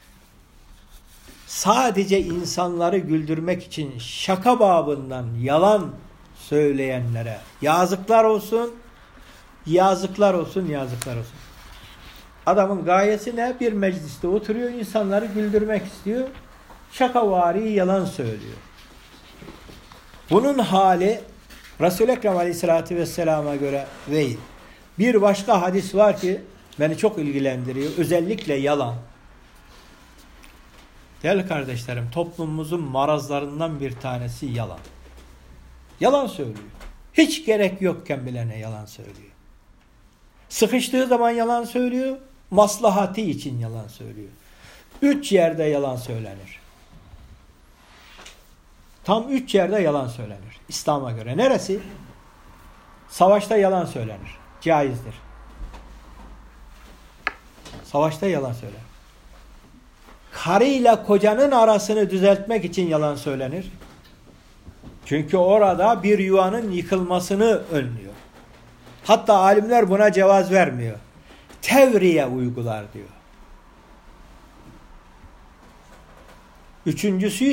Sadece insanları güldürmek için şaka babından yalan söyleyenlere yazıklar olsun, yazıklar olsun, yazıklar olsun. Adamın gayesi ne? Bir mecliste oturuyor, insanları güldürmek istiyor. Şakavari yalan söylüyor. Bunun hali Resul-i Ekrem Aleyhisselatü Vesselam'a göre değil. Bir başka hadis var ki beni çok ilgilendiriyor. Özellikle yalan. Değerli kardeşlerim, toplumumuzun marazlarından bir tanesi yalan. Yalan söylüyor. Hiç gerek yokken bilene yalan söylüyor. Sıkıştığı zaman yalan söylüyor. Maslahatı için yalan söylüyor. 3 yerde yalan söylenir. Tam 3 yerde yalan söylenir. İslam'a göre. Neresi? Savaşta yalan söylenir. Caizdir. Savaşta yalan söylenir. Karıyla kocanın arasını düzeltmek için yalan söylenir. Çünkü orada bir yuvanın yıkılmasını önlüyor. Hatta alimler buna cevaz vermiyor. Tevriye uygular diyor. Üçüncüsü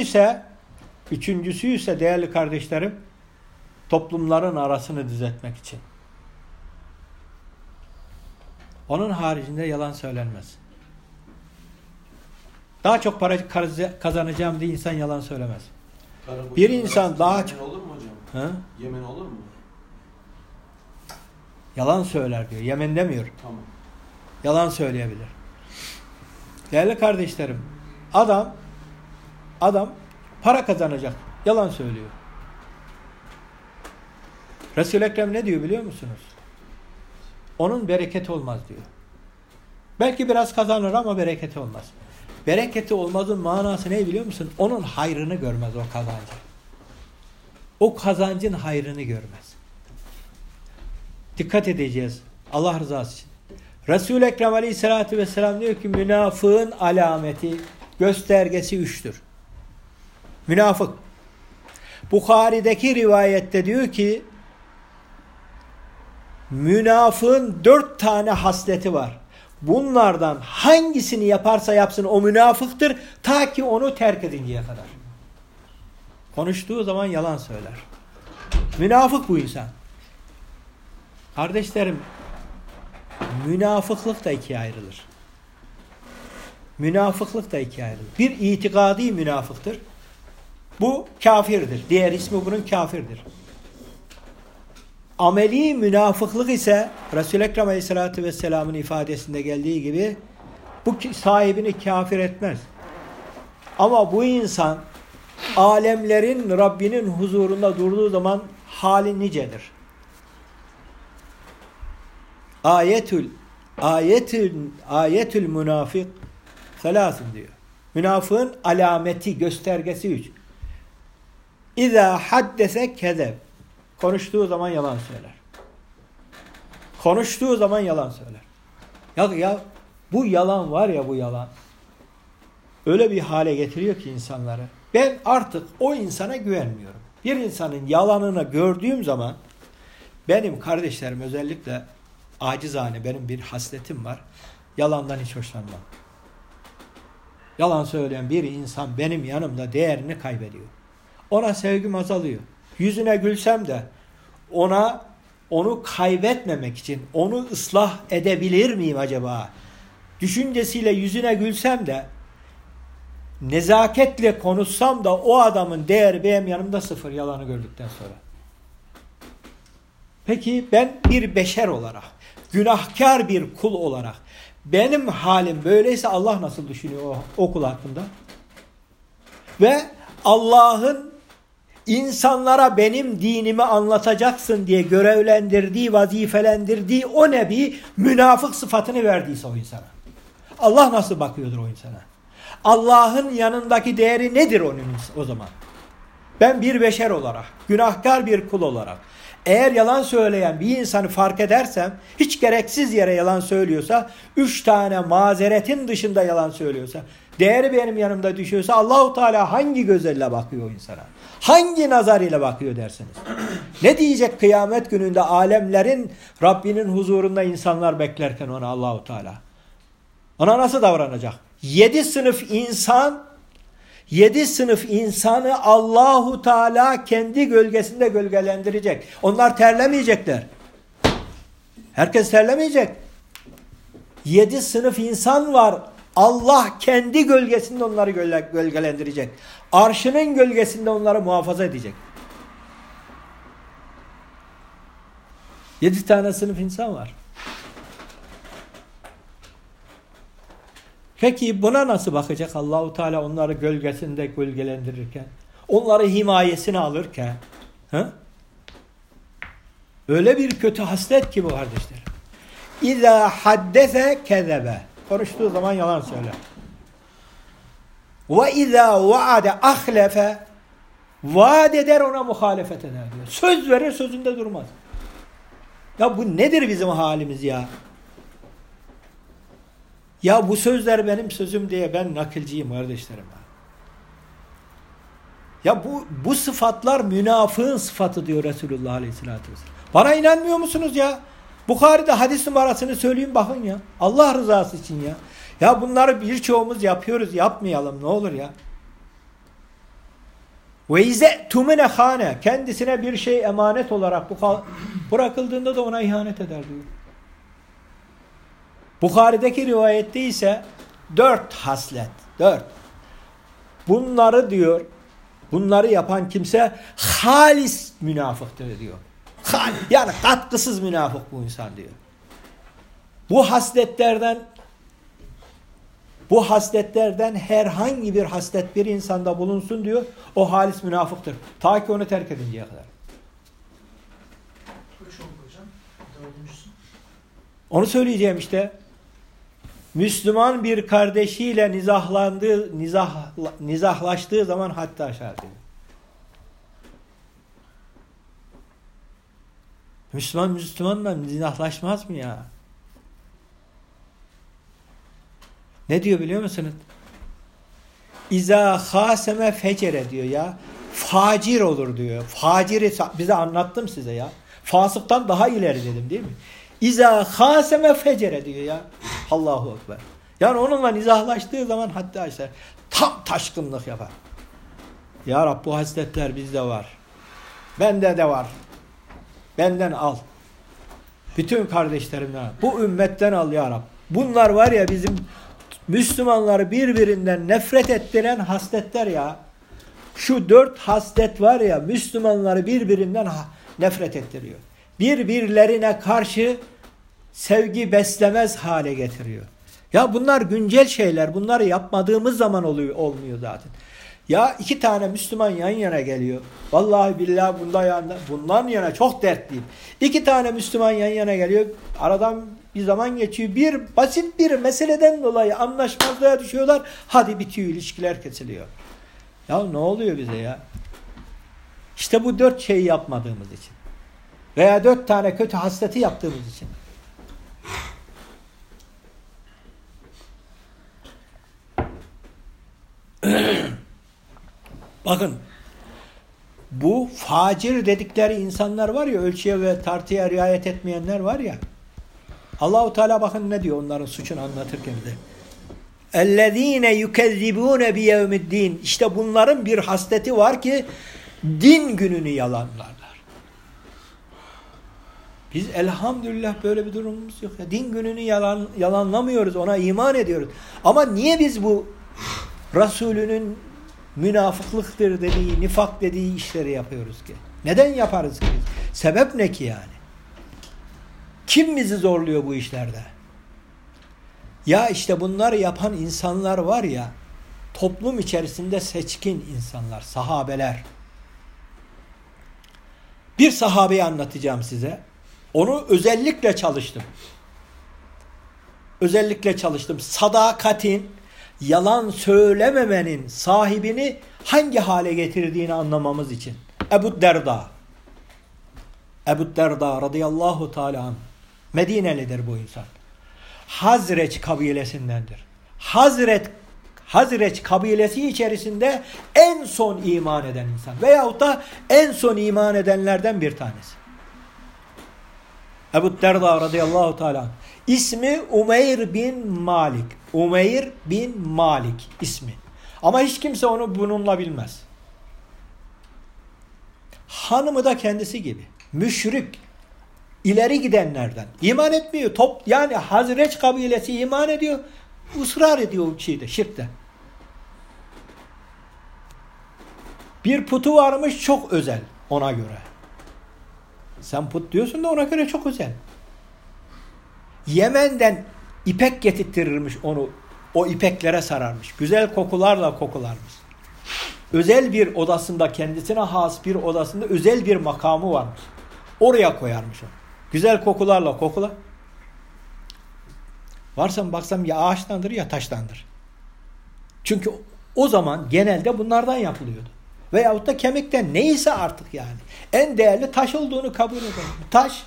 ise değerli kardeşlerim, toplumların arasını düzeltmek için. Onun haricinde yalan söylenmez. Daha çok para kazanacağım diye insan yalan söylemez. Bir insan daha çok... Yemen olur mu hocam? Ha? Yemen olur mu? Yalan söyler diyor. Yemen demiyor. Tamam. Yalan söyleyebilir. Değerli kardeşlerim, adam para kazanacak. Yalan söylüyor. Resul-i Ekrem ne diyor biliyor musunuz? Onun bereketi olmaz diyor. Belki biraz kazanır ama bereketi olmaz. Bereketi olmazın manası ne biliyor musun? Onun hayrını görmez o kazancı. O kazancın hayrını görmez. Dikkat edeceğiz. Allah rızası için. Resul-i Ekrem Aleyhisselatü Vesselam diyor ki münafığın alameti, göstergesi 3'tür. Münafık. Bukhari'deki rivayette diyor ki münafığın 4 tane hasleti var. Bunlardan hangisini yaparsa yapsın o münafıktır ta ki onu terk edinceye kadar. Konuştuğu zaman yalan söyler. Münafık bu insan. Kardeşlerim, münafıklık da ikiye ayrılır. Münafıklık da ikiye ayrılır. Bir itikadi münafıktır. Bu kafirdir. Diğer ismi bunun kafirdir. Ameli münafıklık ise Resul-i Ekrem Aleyhisselatü Vesselam'ın ifadesinde geldiği gibi bu sahibini kafir etmez. Ama bu insan alemlerin Rabbinin huzurunda durduğu zaman hali nicedir. Ayetül münafık selasın diyor. Münafığın alameti, göstergesi 3. İza haddese kezeb. Konuştuğu zaman yalan söyler. Konuştuğu zaman yalan söyler. Ya bu yalan var ya, bu yalan öyle bir hale getiriyor ki insanları. Ben artık o insana güvenmiyorum. Bir insanın yalanını gördüğüm zaman, benim kardeşlerim özellikle acizane, benim bir hasletim var. Yalandan hiç hoşlanmam. Yalan söyleyen bir insan benim yanımda değerini kaybediyor. Ona sevgim azalıyor. Yüzüne gülsem de onu kaybetmemek için onu ıslah edebilir miyim acaba? Düşüncesiyle yüzüne gülsem de, nezaketle konuşsam da o adamın değeri benim yanımda sıfır, yalanı gördükten sonra. Peki ben bir beşer olarak, günahkar bir kul olarak benim halim böyleyse Allah nasıl düşünüyor o kul hakkında? Ve Allah'ın insanlara benim dinimi anlatacaksın diye görevlendirdiği, vazifelendirdiği o nebi münafık sıfatını verdiyse o insana, Allah nasıl bakıyordur o insana? Allah'ın yanındaki değeri nedir onun o zaman? Ben bir beşer olarak, günahkar bir kul olarak, eğer yalan söyleyen bir insanı fark edersem, hiç gereksiz yere yalan söylüyorsa, 3 tane mazeretin dışında yalan söylüyorsa, değeri benim yanımda düşüyorsa, Allahu Teala hangi gözlerle bakıyor o insana? Hangi nazar ile bakıyor dersiniz? Ne diyecek kıyamet gününde alemlerin Rabbinin huzurunda insanlar beklerken ona Allahu Teala? Ona nasıl davranacak? 7 sınıf insanı Allahu Teala kendi gölgesinde gölgelendirecek. Onlar terlemeyecekler. Herkes terlemeyecek. 7 sınıf insan var. Allah kendi gölgesinde onları gölgelendirecek. Arşının gölgesinde onları muhafaza edecek. 7 tane sınıf insan var. Peki buna nasıl bakacak Allahu Teala onları gölgesinde gölgelendirirken, onları himayesine alırken? Öyle bir kötü haslet ki bu kardeşlerim. İza haddese kezebe. Konuştuğu zaman yalan söyler. Ve iza vaade ahlefe. Vaat eder, ona muhalefet eder diyor. Söz verir, sözünde durmaz. Ya bu nedir bizim halimiz ya? Ya bu sözler benim sözüm diye ben nakilciyim kardeşlerim. Ya bu sıfatlar münafığın sıfatı diyor Resulullah Aleyhisselatü Vesselam. Bana inanmıyor musunuz ya? Bukhari'de hadis numarasını söyleyeyim bakın ya. Allah rızası için ya. Ya bunları birçoğumuz yapıyoruz, yapmayalım ne olur ya. Ve ize tumine hane, kendisine bir şey emanet olarak bırakıldığında da ona ihanet eder diyor. Bukhari'deki rivayette ise 4 haslet. 4. Bunları yapan kimse halis münafıktır diyor. Yani katkısız münafık bu insan diyor. Bu hasletlerden herhangi bir haslet bir insanda bulunsun diyor. O halis münafıktır. Ta ki onu terk edinceye kadar. Onu söyleyeceğim işte. Müslüman bir kardeşiyle nizahlaştığı zaman hatta aşar diyor. Müslümanla nizahlaşmaz mı ya? Ne diyor biliyor musunuz? İza haseme fecere diyor ya. Facir olur diyor. Faciri bize anlattım size ya. Fasıktan daha ileri dedim değil mi? İza haseme fecere diyor ya. Allahu Ekber. Yani onunla nizahlaştığı zaman hatta işte tam taşkınlık yapar. Ya Rab bu hasletler bizde var. Bende de var. Benden al. Bütün kardeşlerimden al. Bu ümmetten al ya Rab. Bunlar var ya bizim Müslümanları birbirinden nefret ettiren hasletler ya. Şu 4 haslet var ya, Müslümanları birbirinden nefret ettiriyor. Birbirlerine karşı sevgi beslemez hale getiriyor. Ya bunlar güncel şeyler. Bunları yapmadığımız zaman olmuyor zaten. Ya 2 tane Müslüman yan yana geliyor. Vallahi billahi bundan yana çok dertliyim. 2 tane Müslüman yan yana geliyor. Aradan bir zaman geçiyor. Bir basit bir meseleden dolayı anlaşmazlığa düşüyorlar. Hadi bitiyor, ilişkiler kesiliyor. Ya ne oluyor bize ya? İşte bu 4 şeyi yapmadığımız için. Veya 4 tane kötü hasleti yaptığımız için. Bakın, bu facir dedikleri insanlar var ya, ölçüye ve tartıya riayet etmeyenler var ya, Allah-u Teala bakın ne diyor onların suçunu anlatırken de. اَلَّذ۪ينَ يُكَذِّبُونَ بِيَوْمِ الدِّينِ İşte bunların bir hasleti var ki din gününü yalanlarlar. Biz elhamdülillah böyle bir durumumuz yok. Din gününü yalanlamıyoruz, ona iman ediyoruz. Ama niye biz bu Resulünün münafıklıktır dediği, nifak dediği işleri yapıyoruz ki? Neden yaparız ki biz? Sebep ne ki yani? Kim bizi zorluyor bu işlerde? Ya işte bunları yapan insanlar var ya, toplum içerisinde seçkin insanlar, sahabeler. Bir sahabeyi anlatacağım size. Onu özellikle çalıştım. Özellikle çalıştım. Sadakatin, yalan söylememenin sahibini hangi hale getirdiğini anlamamız için. Ebu Derda. Ebu Derda radıyallahu teala anh. Medinelidir bu insan. Hazreç kabilesindendir. Hazreç kabilesi içerisinde en son iman eden insan. Veyahut da en son iman edenlerden bir tanesi. Ebu Derda radıyallahu teala anh. İsmi Umeyr bin Malik. Umeyr bin Malik ismi. Ama hiç kimse onu bununla bilmez. Hanımı da kendisi gibi. Müşrik. İleri gidenlerden. İman etmiyor. Yani Hazreç kabilesi iman ediyor. Israr ediyor o şeyde, şirkte. Bir putu varmış çok özel ona göre. Sen put diyorsun da ona göre çok özel. Yemen'den ipek getirtirirmiş onu. O ipeklere sararmış. Güzel kokularla kokularmış. Özel bir odasında, kendisine has bir odasında özel bir makamı varmış. Oraya koyarmış o. Güzel kokularla kokula. Varsam baksam ya ağaçtandır ya taştandır. Çünkü o zaman genelde bunlardan yapılıyordu. Veyahut da kemikten, neyse artık yani. En değerli taş olduğunu kabul edelim. Taş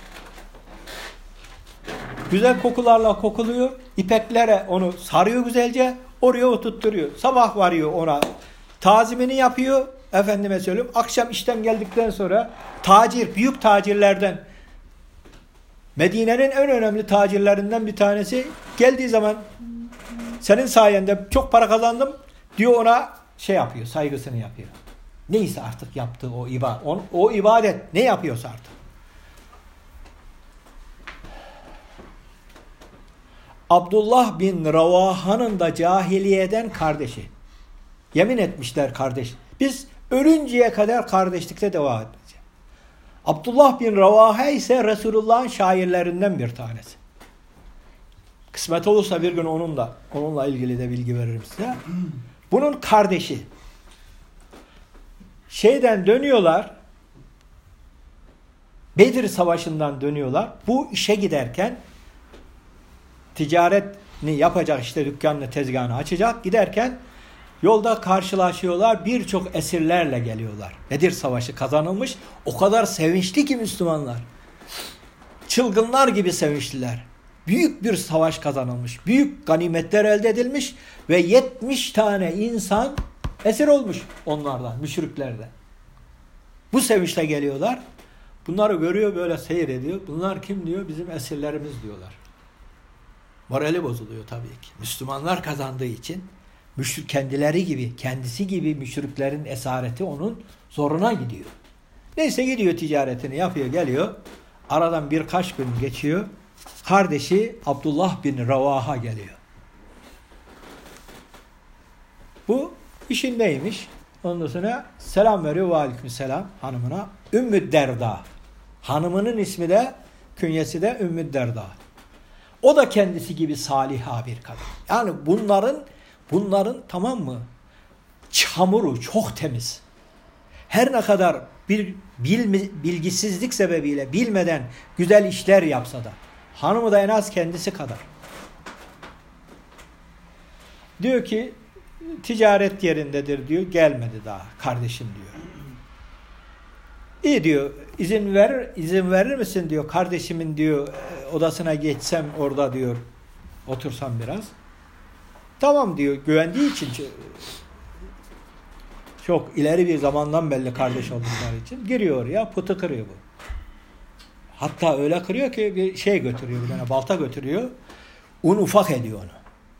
güzel kokularla kokuluyor. İpeklere onu sarıyor güzelce. Oraya oturtturuyor. Sabah varıyor ona. Tazimini yapıyor. Efendime söyleyeyim. Akşam işten geldikten sonra büyük tacirlerden, Medine'nin en önemli tacirlerinden bir tanesi geldiği zaman senin sayende çok para kazandım diyor, ona şey yapıyor, saygısını yapıyor. Neyse artık yaptığı o ibadet. O ibadet ne yapıyorsa artık. Abdullah bin Ravaha'nın da cahiliyeden kardeşi. Yemin etmişler kardeş. Biz ölünceye kadar kardeşlikte devam edeceğiz. Abdullah bin Ravaha ise Resulullah'ın şairlerinden bir tanesi. Kısmet olursa bir gün onunla ilgili de bilgi veririm size. Bunun kardeşi. Şeyden dönüyorlar. Bedir Savaşı'ndan dönüyorlar. Bu işe giderken ticaretini yapacak, işte dükkanını, tezgahını açacak. Giderken yolda karşılaşıyorlar. Birçok esirlerle geliyorlar. Bedir Savaşı kazanılmış. O kadar sevinçli ki Müslümanlar. Çılgınlar gibi sevinçliler. Büyük bir savaş kazanılmış. Büyük ganimetler elde edilmiş. Ve 70 tane insan esir olmuş onlardan, müşriklerden. Bu sevinçle geliyorlar. Bunları görüyor, böyle seyrediyor. Bunlar kim diyor? Bizim esirlerimiz diyorlar. Morali bozuluyor tabii ki. Müslümanlar kazandığı için kendileri gibi, kendisi gibi müşriklerin esareti onun zoruna gidiyor. Neyse gidiyor, ticaretini yapıyor, geliyor. Aradan birkaç gün geçiyor. Kardeşi Abdullah bin Ravaha geliyor. Bu işindeymiş. Ondan sonra selam veriyor. Ve aleykümselam hanımına. Ümmü Derda. Hanımının ismi de, künyesi de Ümmü Derda. O da kendisi gibi saliha bir kadın. Yani bunların tamam mı? Çamuru çok temiz. Her ne kadar bir bilgisizlik sebebiyle bilmeden güzel işler yapsa da hanımı da en az kendisi kadar. Diyor ki ticaret yerindedir diyor. Gelmedi daha kardeşim diyor. İyi diyor. İzin verir misin diyor. Kardeşimin diyor odasına geçsem orada diyor. Otursam biraz. Tamam diyor. Güvendiği için çok ileri bir zamandan belli kardeş oldukları için giriyor oraya. Pıtı kırıyor bu. Hatta öyle kırıyor ki bir şey götürüyor. Bir tane balta götürüyor. Un ufak ediyor onu.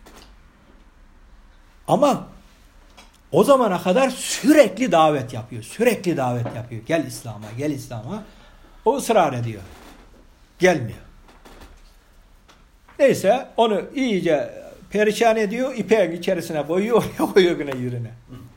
Ama o zamana kadar sürekli davet yapıyor. Sürekli davet yapıyor. Gel İslam'a, gel İslam'a. O ısrar ediyor. Gelmiyor. Neyse onu iyice perişan ediyor. İpeğin içerisine koyuyor. Oraya koyuyor yine yürüne.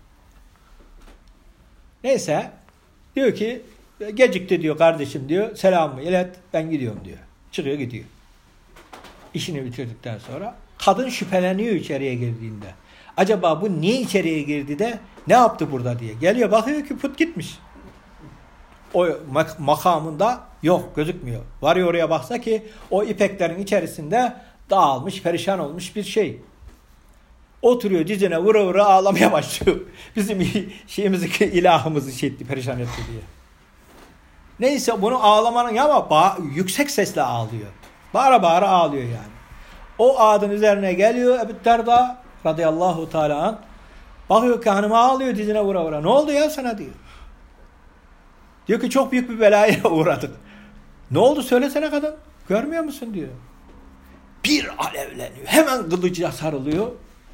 Neyse diyor ki gecikti diyor kardeşim diyor. Selamımı ilet ben gidiyorum diyor. Çıkıyor gidiyor. İşini bitirdikten sonra kadın şüpheleniyor içeriye girdiğinde. Acaba bu niye içeriye girdi de ne yaptı burada diye. Geliyor bakıyor ki put gitmiş. O makamında yok gözükmüyor. Varıyor oraya baksa ki o ipeklerin içerisinde dağılmış perişan olmuş bir şey. Oturuyor dizine vura vura ağlamaya başlıyor. Bizim şeyimizi ilahımızı etti perişan etti diye. Neyse bunu ağlamanın ama yüksek sesle ağlıyor. Bağıra bağıra ağlıyor yani. O ağacın üzerine geliyor Ebu Derda radıyallahu teala anh. Bakıyor ki hanım ağlıyor dizine vura vura. Ne oldu ya sana diyor. Diyor ki çok büyük bir belaya uğradık. Ne oldu söylesene kadın. Görmüyor musun diyor. Bir alevleniyor. Hemen kılıcına sarılıyor.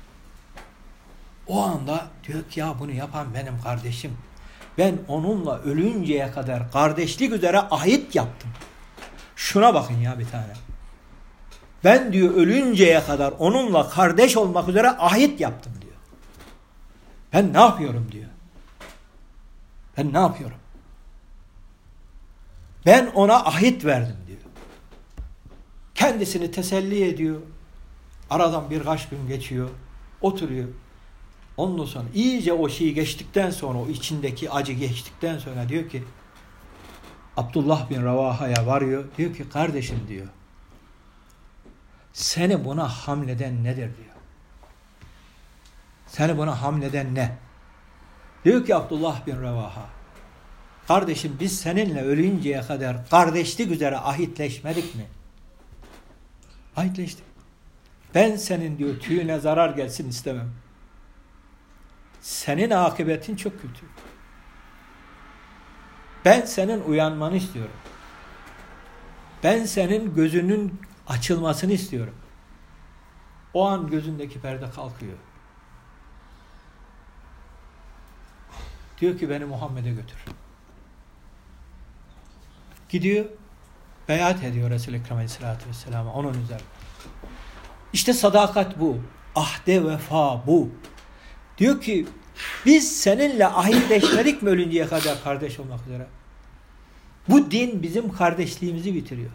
O anda diyor ki ya bunu yapan benim kardeşim. Ben onunla ölünceye kadar kardeşlik üzere ahit yaptım. Şuna bakın ya bir tane. Ben diyor ölünceye kadar onunla kardeş olmak üzere ahit yaptım diyor. Ben ne yapıyorum diyor. Ben ne yapıyorum? Ben ona ahit verdim diyor. Kendisini teselli ediyor. Aradan birkaç gün geçiyor. Oturuyor. Ondan sonra iyice o şeyi geçtikten sonra o içindeki acı geçtikten sonra diyor ki Abdullah bin Ravaha'ya varıyor. Diyor ki kardeşim diyor. Seni buna hamleden nedir diyor. Seni buna hamleden ne? Diyor ki Abdullah bin Ravaha. Kardeşim biz seninle ölünceye kadar kardeşlik üzere ahitleşmedik mi? Ahitleştik. Ben senin diyor tüyüne zarar gelsin istemem. Senin akıbetin çok kötü. Ben senin uyanmanı istiyorum. Ben senin gözünün açılmasını istiyorum. O an gözündeki perde kalkıyor. Diyor ki beni Muhammed'e götür. Gidiyor, beyat ediyor Resul-i Ekrem Aleyhisselatü Vesselam'a onun üzerine. İşte sadakat bu. Ahde vefa bu. Diyor ki biz seninle ahitleşmedik mi ölünceye kadar kardeş olmak üzere? Bu din bizim kardeşliğimizi bitiriyor.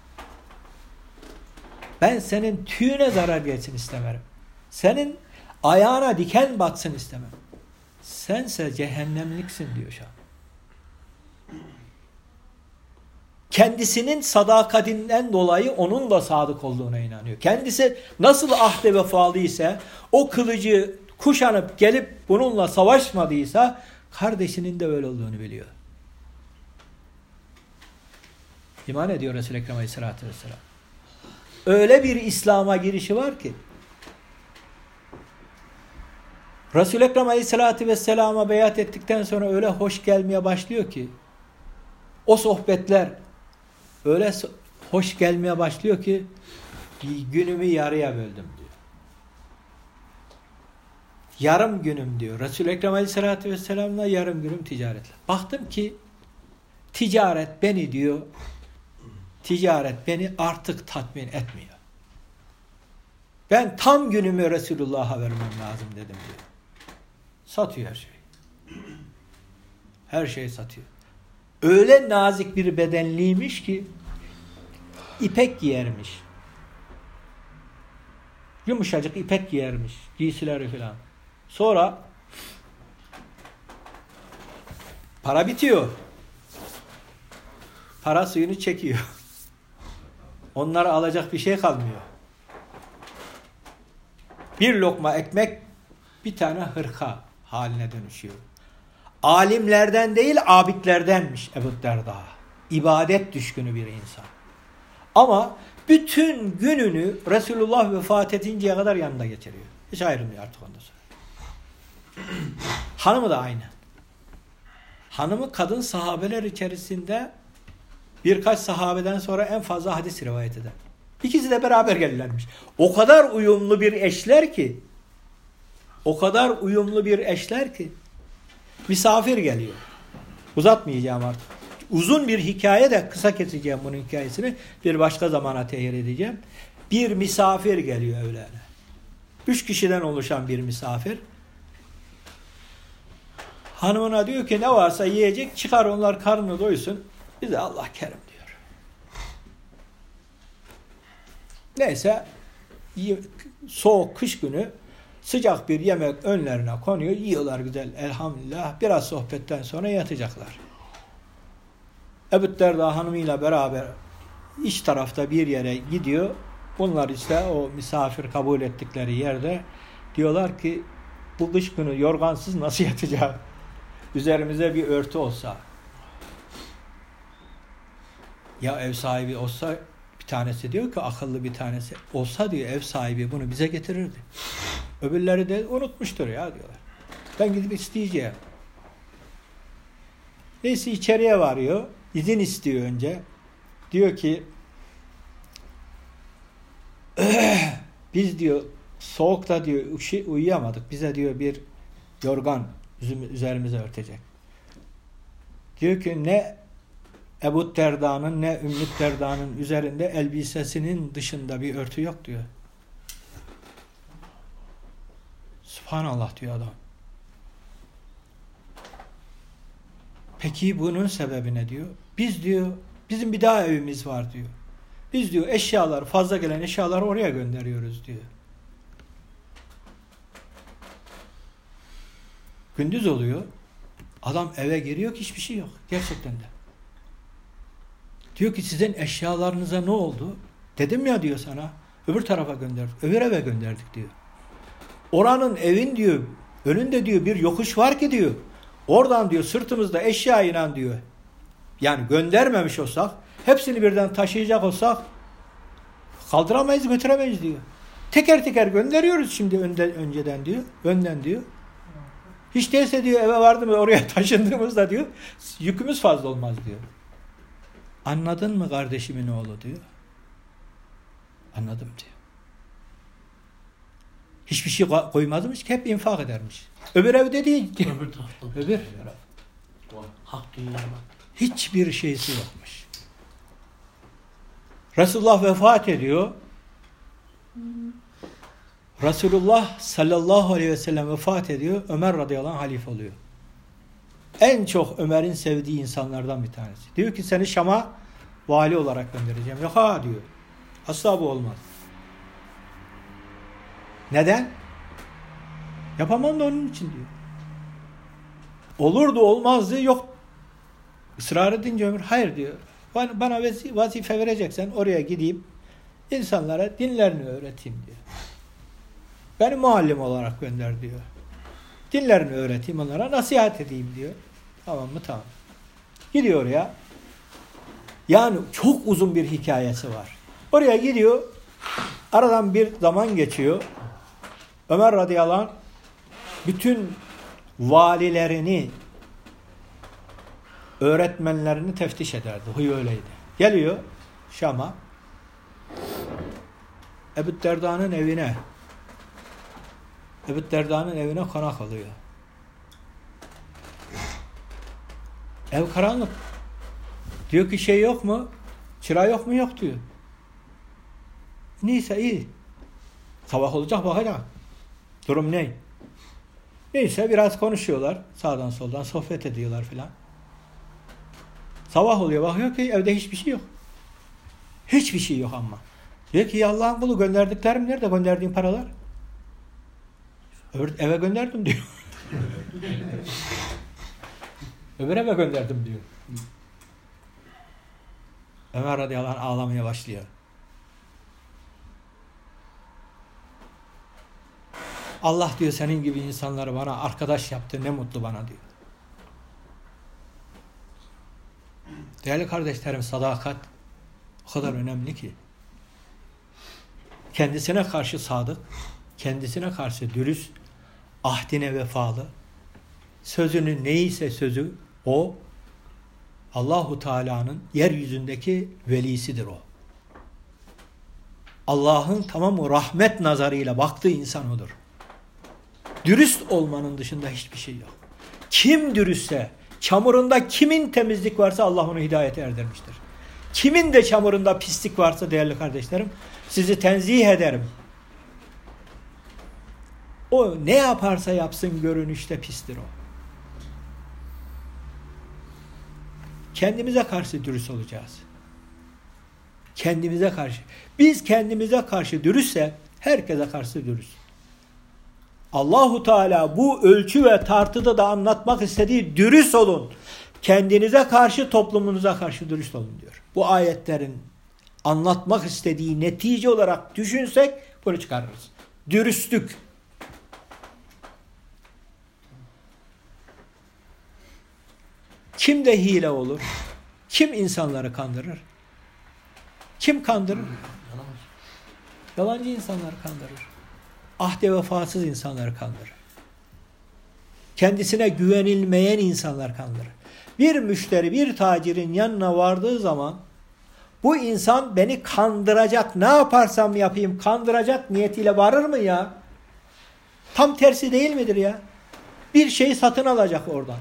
Ben senin tüyüne zarar gelsin istemem. Senin ayağına diken batsın istemem. Sense cehennemliksin diyor Şah. Kendisinin sadakatinden dolayı onun da sadık olduğuna inanıyor. Kendisi nasıl ahde vefalı ise o kılıcı kuşanıp gelip bununla savaşmadıysa kardeşinin de öyle olduğunu biliyor. İman ediyor Resul-i Ekrem Aleyhisselatü Vesselam. Öyle bir İslam'a girişi var ki Resul-i Ekrem Aleyhisselatü Vesselam'a beyat ettikten sonra öyle hoş gelmeye başlıyor ki o sohbetler öyle hoş gelmeye başlıyor ki günümü yarıya böldüm diyor. Yarım günüm diyor. Resul-i Ekrem Aleyhisselatü Vesselam'la yarım günüm ticaretle. Baktım ki ticaret beni diyor artık tatmin etmiyor. Ben tam günümü Resulullah'a vermem lazım dedim diyor. Satıyor her şeyi. Her şeyi satıyor. Öyle nazik bir bedenliymiş ki ipek giyermiş. Yumuşacık ipek giyermiş. Giysileri falan. Sonra para bitiyor. Para suyunu çekiyor. Onlara alacak bir şey kalmıyor. Bir lokma ekmek bir tane hırka haline dönüşüyor. Alimlerden değil abidlerdenmiş Ebu Derda. İbadet düşkünü bir insan. Ama bütün gününü Resulullah vefat edinceye kadar yanında geçiriyor. Hiç ayrılmıyor artık ondan sonra. Hanımı da aynı. Hanımı kadın sahabeler içerisinde birkaç sahabeden sonra en fazla hadis rivayet eden. İkisi de beraber gelirlermiş. O kadar uyumlu bir eşler ki misafir geliyor. Uzatmayacağım artık. Uzun bir hikaye de kısa keseceğim bunun hikayesini. Bir başka zamana tehir edeceğim. Bir misafir geliyor evlerine. 3 kişiden oluşan bir misafir. Hanımına diyor ki ne varsa yiyecek çıkar onlar karnını doysun. Bize Allah kerim diyor. Neyse soğuk kış günü sıcak bir yemek önlerine konuyor. Yiyorlar güzel elhamdülillah. Biraz sohbetten sonra yatacaklar. Ebu Derda hanımıyla beraber iç tarafta bir yere gidiyor. Bunlar işte o misafir kabul ettikleri yerde diyorlar ki bu kış günü yorgansız nasıl yatacağız? Üzerimize bir örtü olsa. Ya ev sahibi olsa bir tanesi diyor ki akıllı bir tanesi olsa diyor ev sahibi bunu bize getirirdi. Öbürleri de unutmuştur ya diyorlar. Ben gidip isteyeceğim. Neyse içeriye varıyor. İzin istiyor önce. Diyor ki biz diyor soğukta diyor uyuyamadık. Bize diyor bir yorgan üzerimize örtecek. Diyor ki ne Ebu Derda'nın ne Ümmü Derda'nın üzerinde elbisesinin dışında bir örtü yok diyor. Subhanallah diyor adam. Peki bunun sebebi ne diyor? Biz diyor bizim bir daha evimiz var diyor. Biz diyor eşyalar fazla gelen eşyaları oraya gönderiyoruz diyor. Gündüz oluyor. Adam eve giriyor ki hiçbir şey yok. Gerçekten de. Diyor ki sizin eşyalarınıza ne oldu? Dedim ya diyor sana. Öbür tarafa gönderdik. Öbür eve gönderdik diyor. Oranın evin diyor. Önünde diyor bir yokuş var ki diyor. Oradan diyor sırtımızda eşya inen diyor. Yani göndermemiş olsak hepsini birden taşıyacak olsak kaldıramayız götüremeyiz diyor. Teker teker gönderiyoruz şimdi önceden diyor. Önden diyor. Hiç değilse diyor eve vardı mı oraya taşındığımızda diyor yükümüz fazla olmaz diyor. Anladın mı kardeşimin oğlu diyor. Anladım diyor. Hiçbir şey koymazmış ki hep infak edermiş. Öbür evde değil. Öbür hak dünyada. Hiçbir şeysi yokmuş. Resulullah vefat ediyor. Resulullah sallallahu aleyhi ve sellem vefat ediyor. Ömer radıyallahu anh halife oluyor. En çok Ömer'in sevdiği insanlardan bir tanesi. Diyor ki seni Şam'a vali olarak göndereceğim. Yok ha diyor. Asla bu olmaz. Neden? Yapamam da onun için diyor. Olurdu olmazdı yok. Israr edince Ömer hayır diyor. Bana vazife vereceksen oraya gideyim. İnsanlara dinlerini öğreteyim diyor. Beni muallim olarak gönder diyor. Dinlerini öğreteyim onlara nasihat edeyim diyor. Tamam mı? Tamam. Gidiyor oraya. Yani çok uzun bir hikayesi var. Oraya gidiyor. Aradan bir zaman geçiyor. Ömer radıyallahu anh bütün valilerini öğretmenlerini teftiş ederdi. Huy öyleydi. Geliyor Şam'a. Ebu Derda'nın evine. Ebu Derda'nın evine konak alıyor. Ev karanlık. Diyor ki şey yok mu? Çıra yok mu? Yok diyor. Neyse iyi. Sabah olacak bakacak. Durum ne? Neyse biraz konuşuyorlar. Sağdan soldan sohbet ediyorlar filan. Sabah oluyor, bakıyor ki evde hiçbir şey yok. Hiçbir şey yok ama. Diyor ki ya Allah'ın kulu, gönderdiklerim nerede? Gönderdiğim paralar? Eve gönderdim diyor. Öbür eve gönderdim diyor. Ömer radıyallahu anh ağlamaya başlıyor. Allah diyor senin gibi insanları bana arkadaş yaptı, ne mutlu bana diyor. Değerli kardeşlerim, sadakat o kadar önemli ki. Kendisine karşı sadık, kendisine karşı dürüst, ahdine vefalı, sözünün neyse sözü o, Allahu Teala'nın yeryüzündeki velisidir o. Allah'ın tamamı rahmet nazarıyla baktığı insan odur. Dürüst olmanın dışında hiçbir şey yok. Kim dürüstse, çamurunda kimin temizlik varsa Allah onu hidayete erdirmiştir. Kimin de çamurunda pislik varsa değerli kardeşlerim, sizi tenzih ederim. O ne yaparsa yapsın görünüşte pistir o. Kendimize karşı dürüst olacağız. Kendimize karşı. Biz kendimize karşı dürüstse herkese karşı dürüst. Allahu Teala bu ölçü ve tartıda da anlatmak istediği dürüst olun. Kendinize karşı, toplumunuza karşı dürüst olun diyor. Bu ayetlerin anlatmak istediği netice olarak düşünsek bunu çıkarırız. Dürüstlük. Kimde hile olur? Kim insanları kandırır? Kim kandırır? Yalancı insanları kandırır. Ahde vefasız insanları kandırır. Kendisine güvenilmeyen insanlar kandırır. Bir müşteri, bir tacirin yanına vardığı zaman bu insan beni kandıracak, ne yaparsam yapayım kandıracak niyetiyle varır mı ya? Tam tersi değil midir ya? Bir şey satın alacak oradan.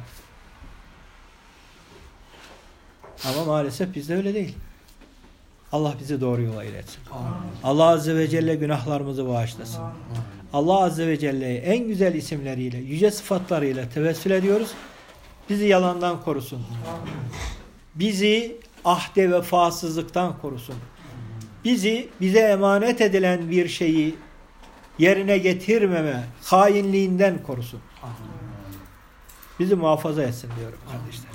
Ama maalesef bizde öyle değil. Allah bizi doğru yola iletsin. Allah Azze ve Celle günahlarımızı bağışlasın. Allah Azze ve Celle'ye en güzel isimleriyle, yüce sıfatlarıyla tevessül ediyoruz. Bizi yalandan korusun. Bizi ahde vefasızlıktan korusun. Bize emanet edilen bir şeyi yerine getirmeme, hainliğinden korusun. Bizi muhafaza etsin diyorum kardeşler.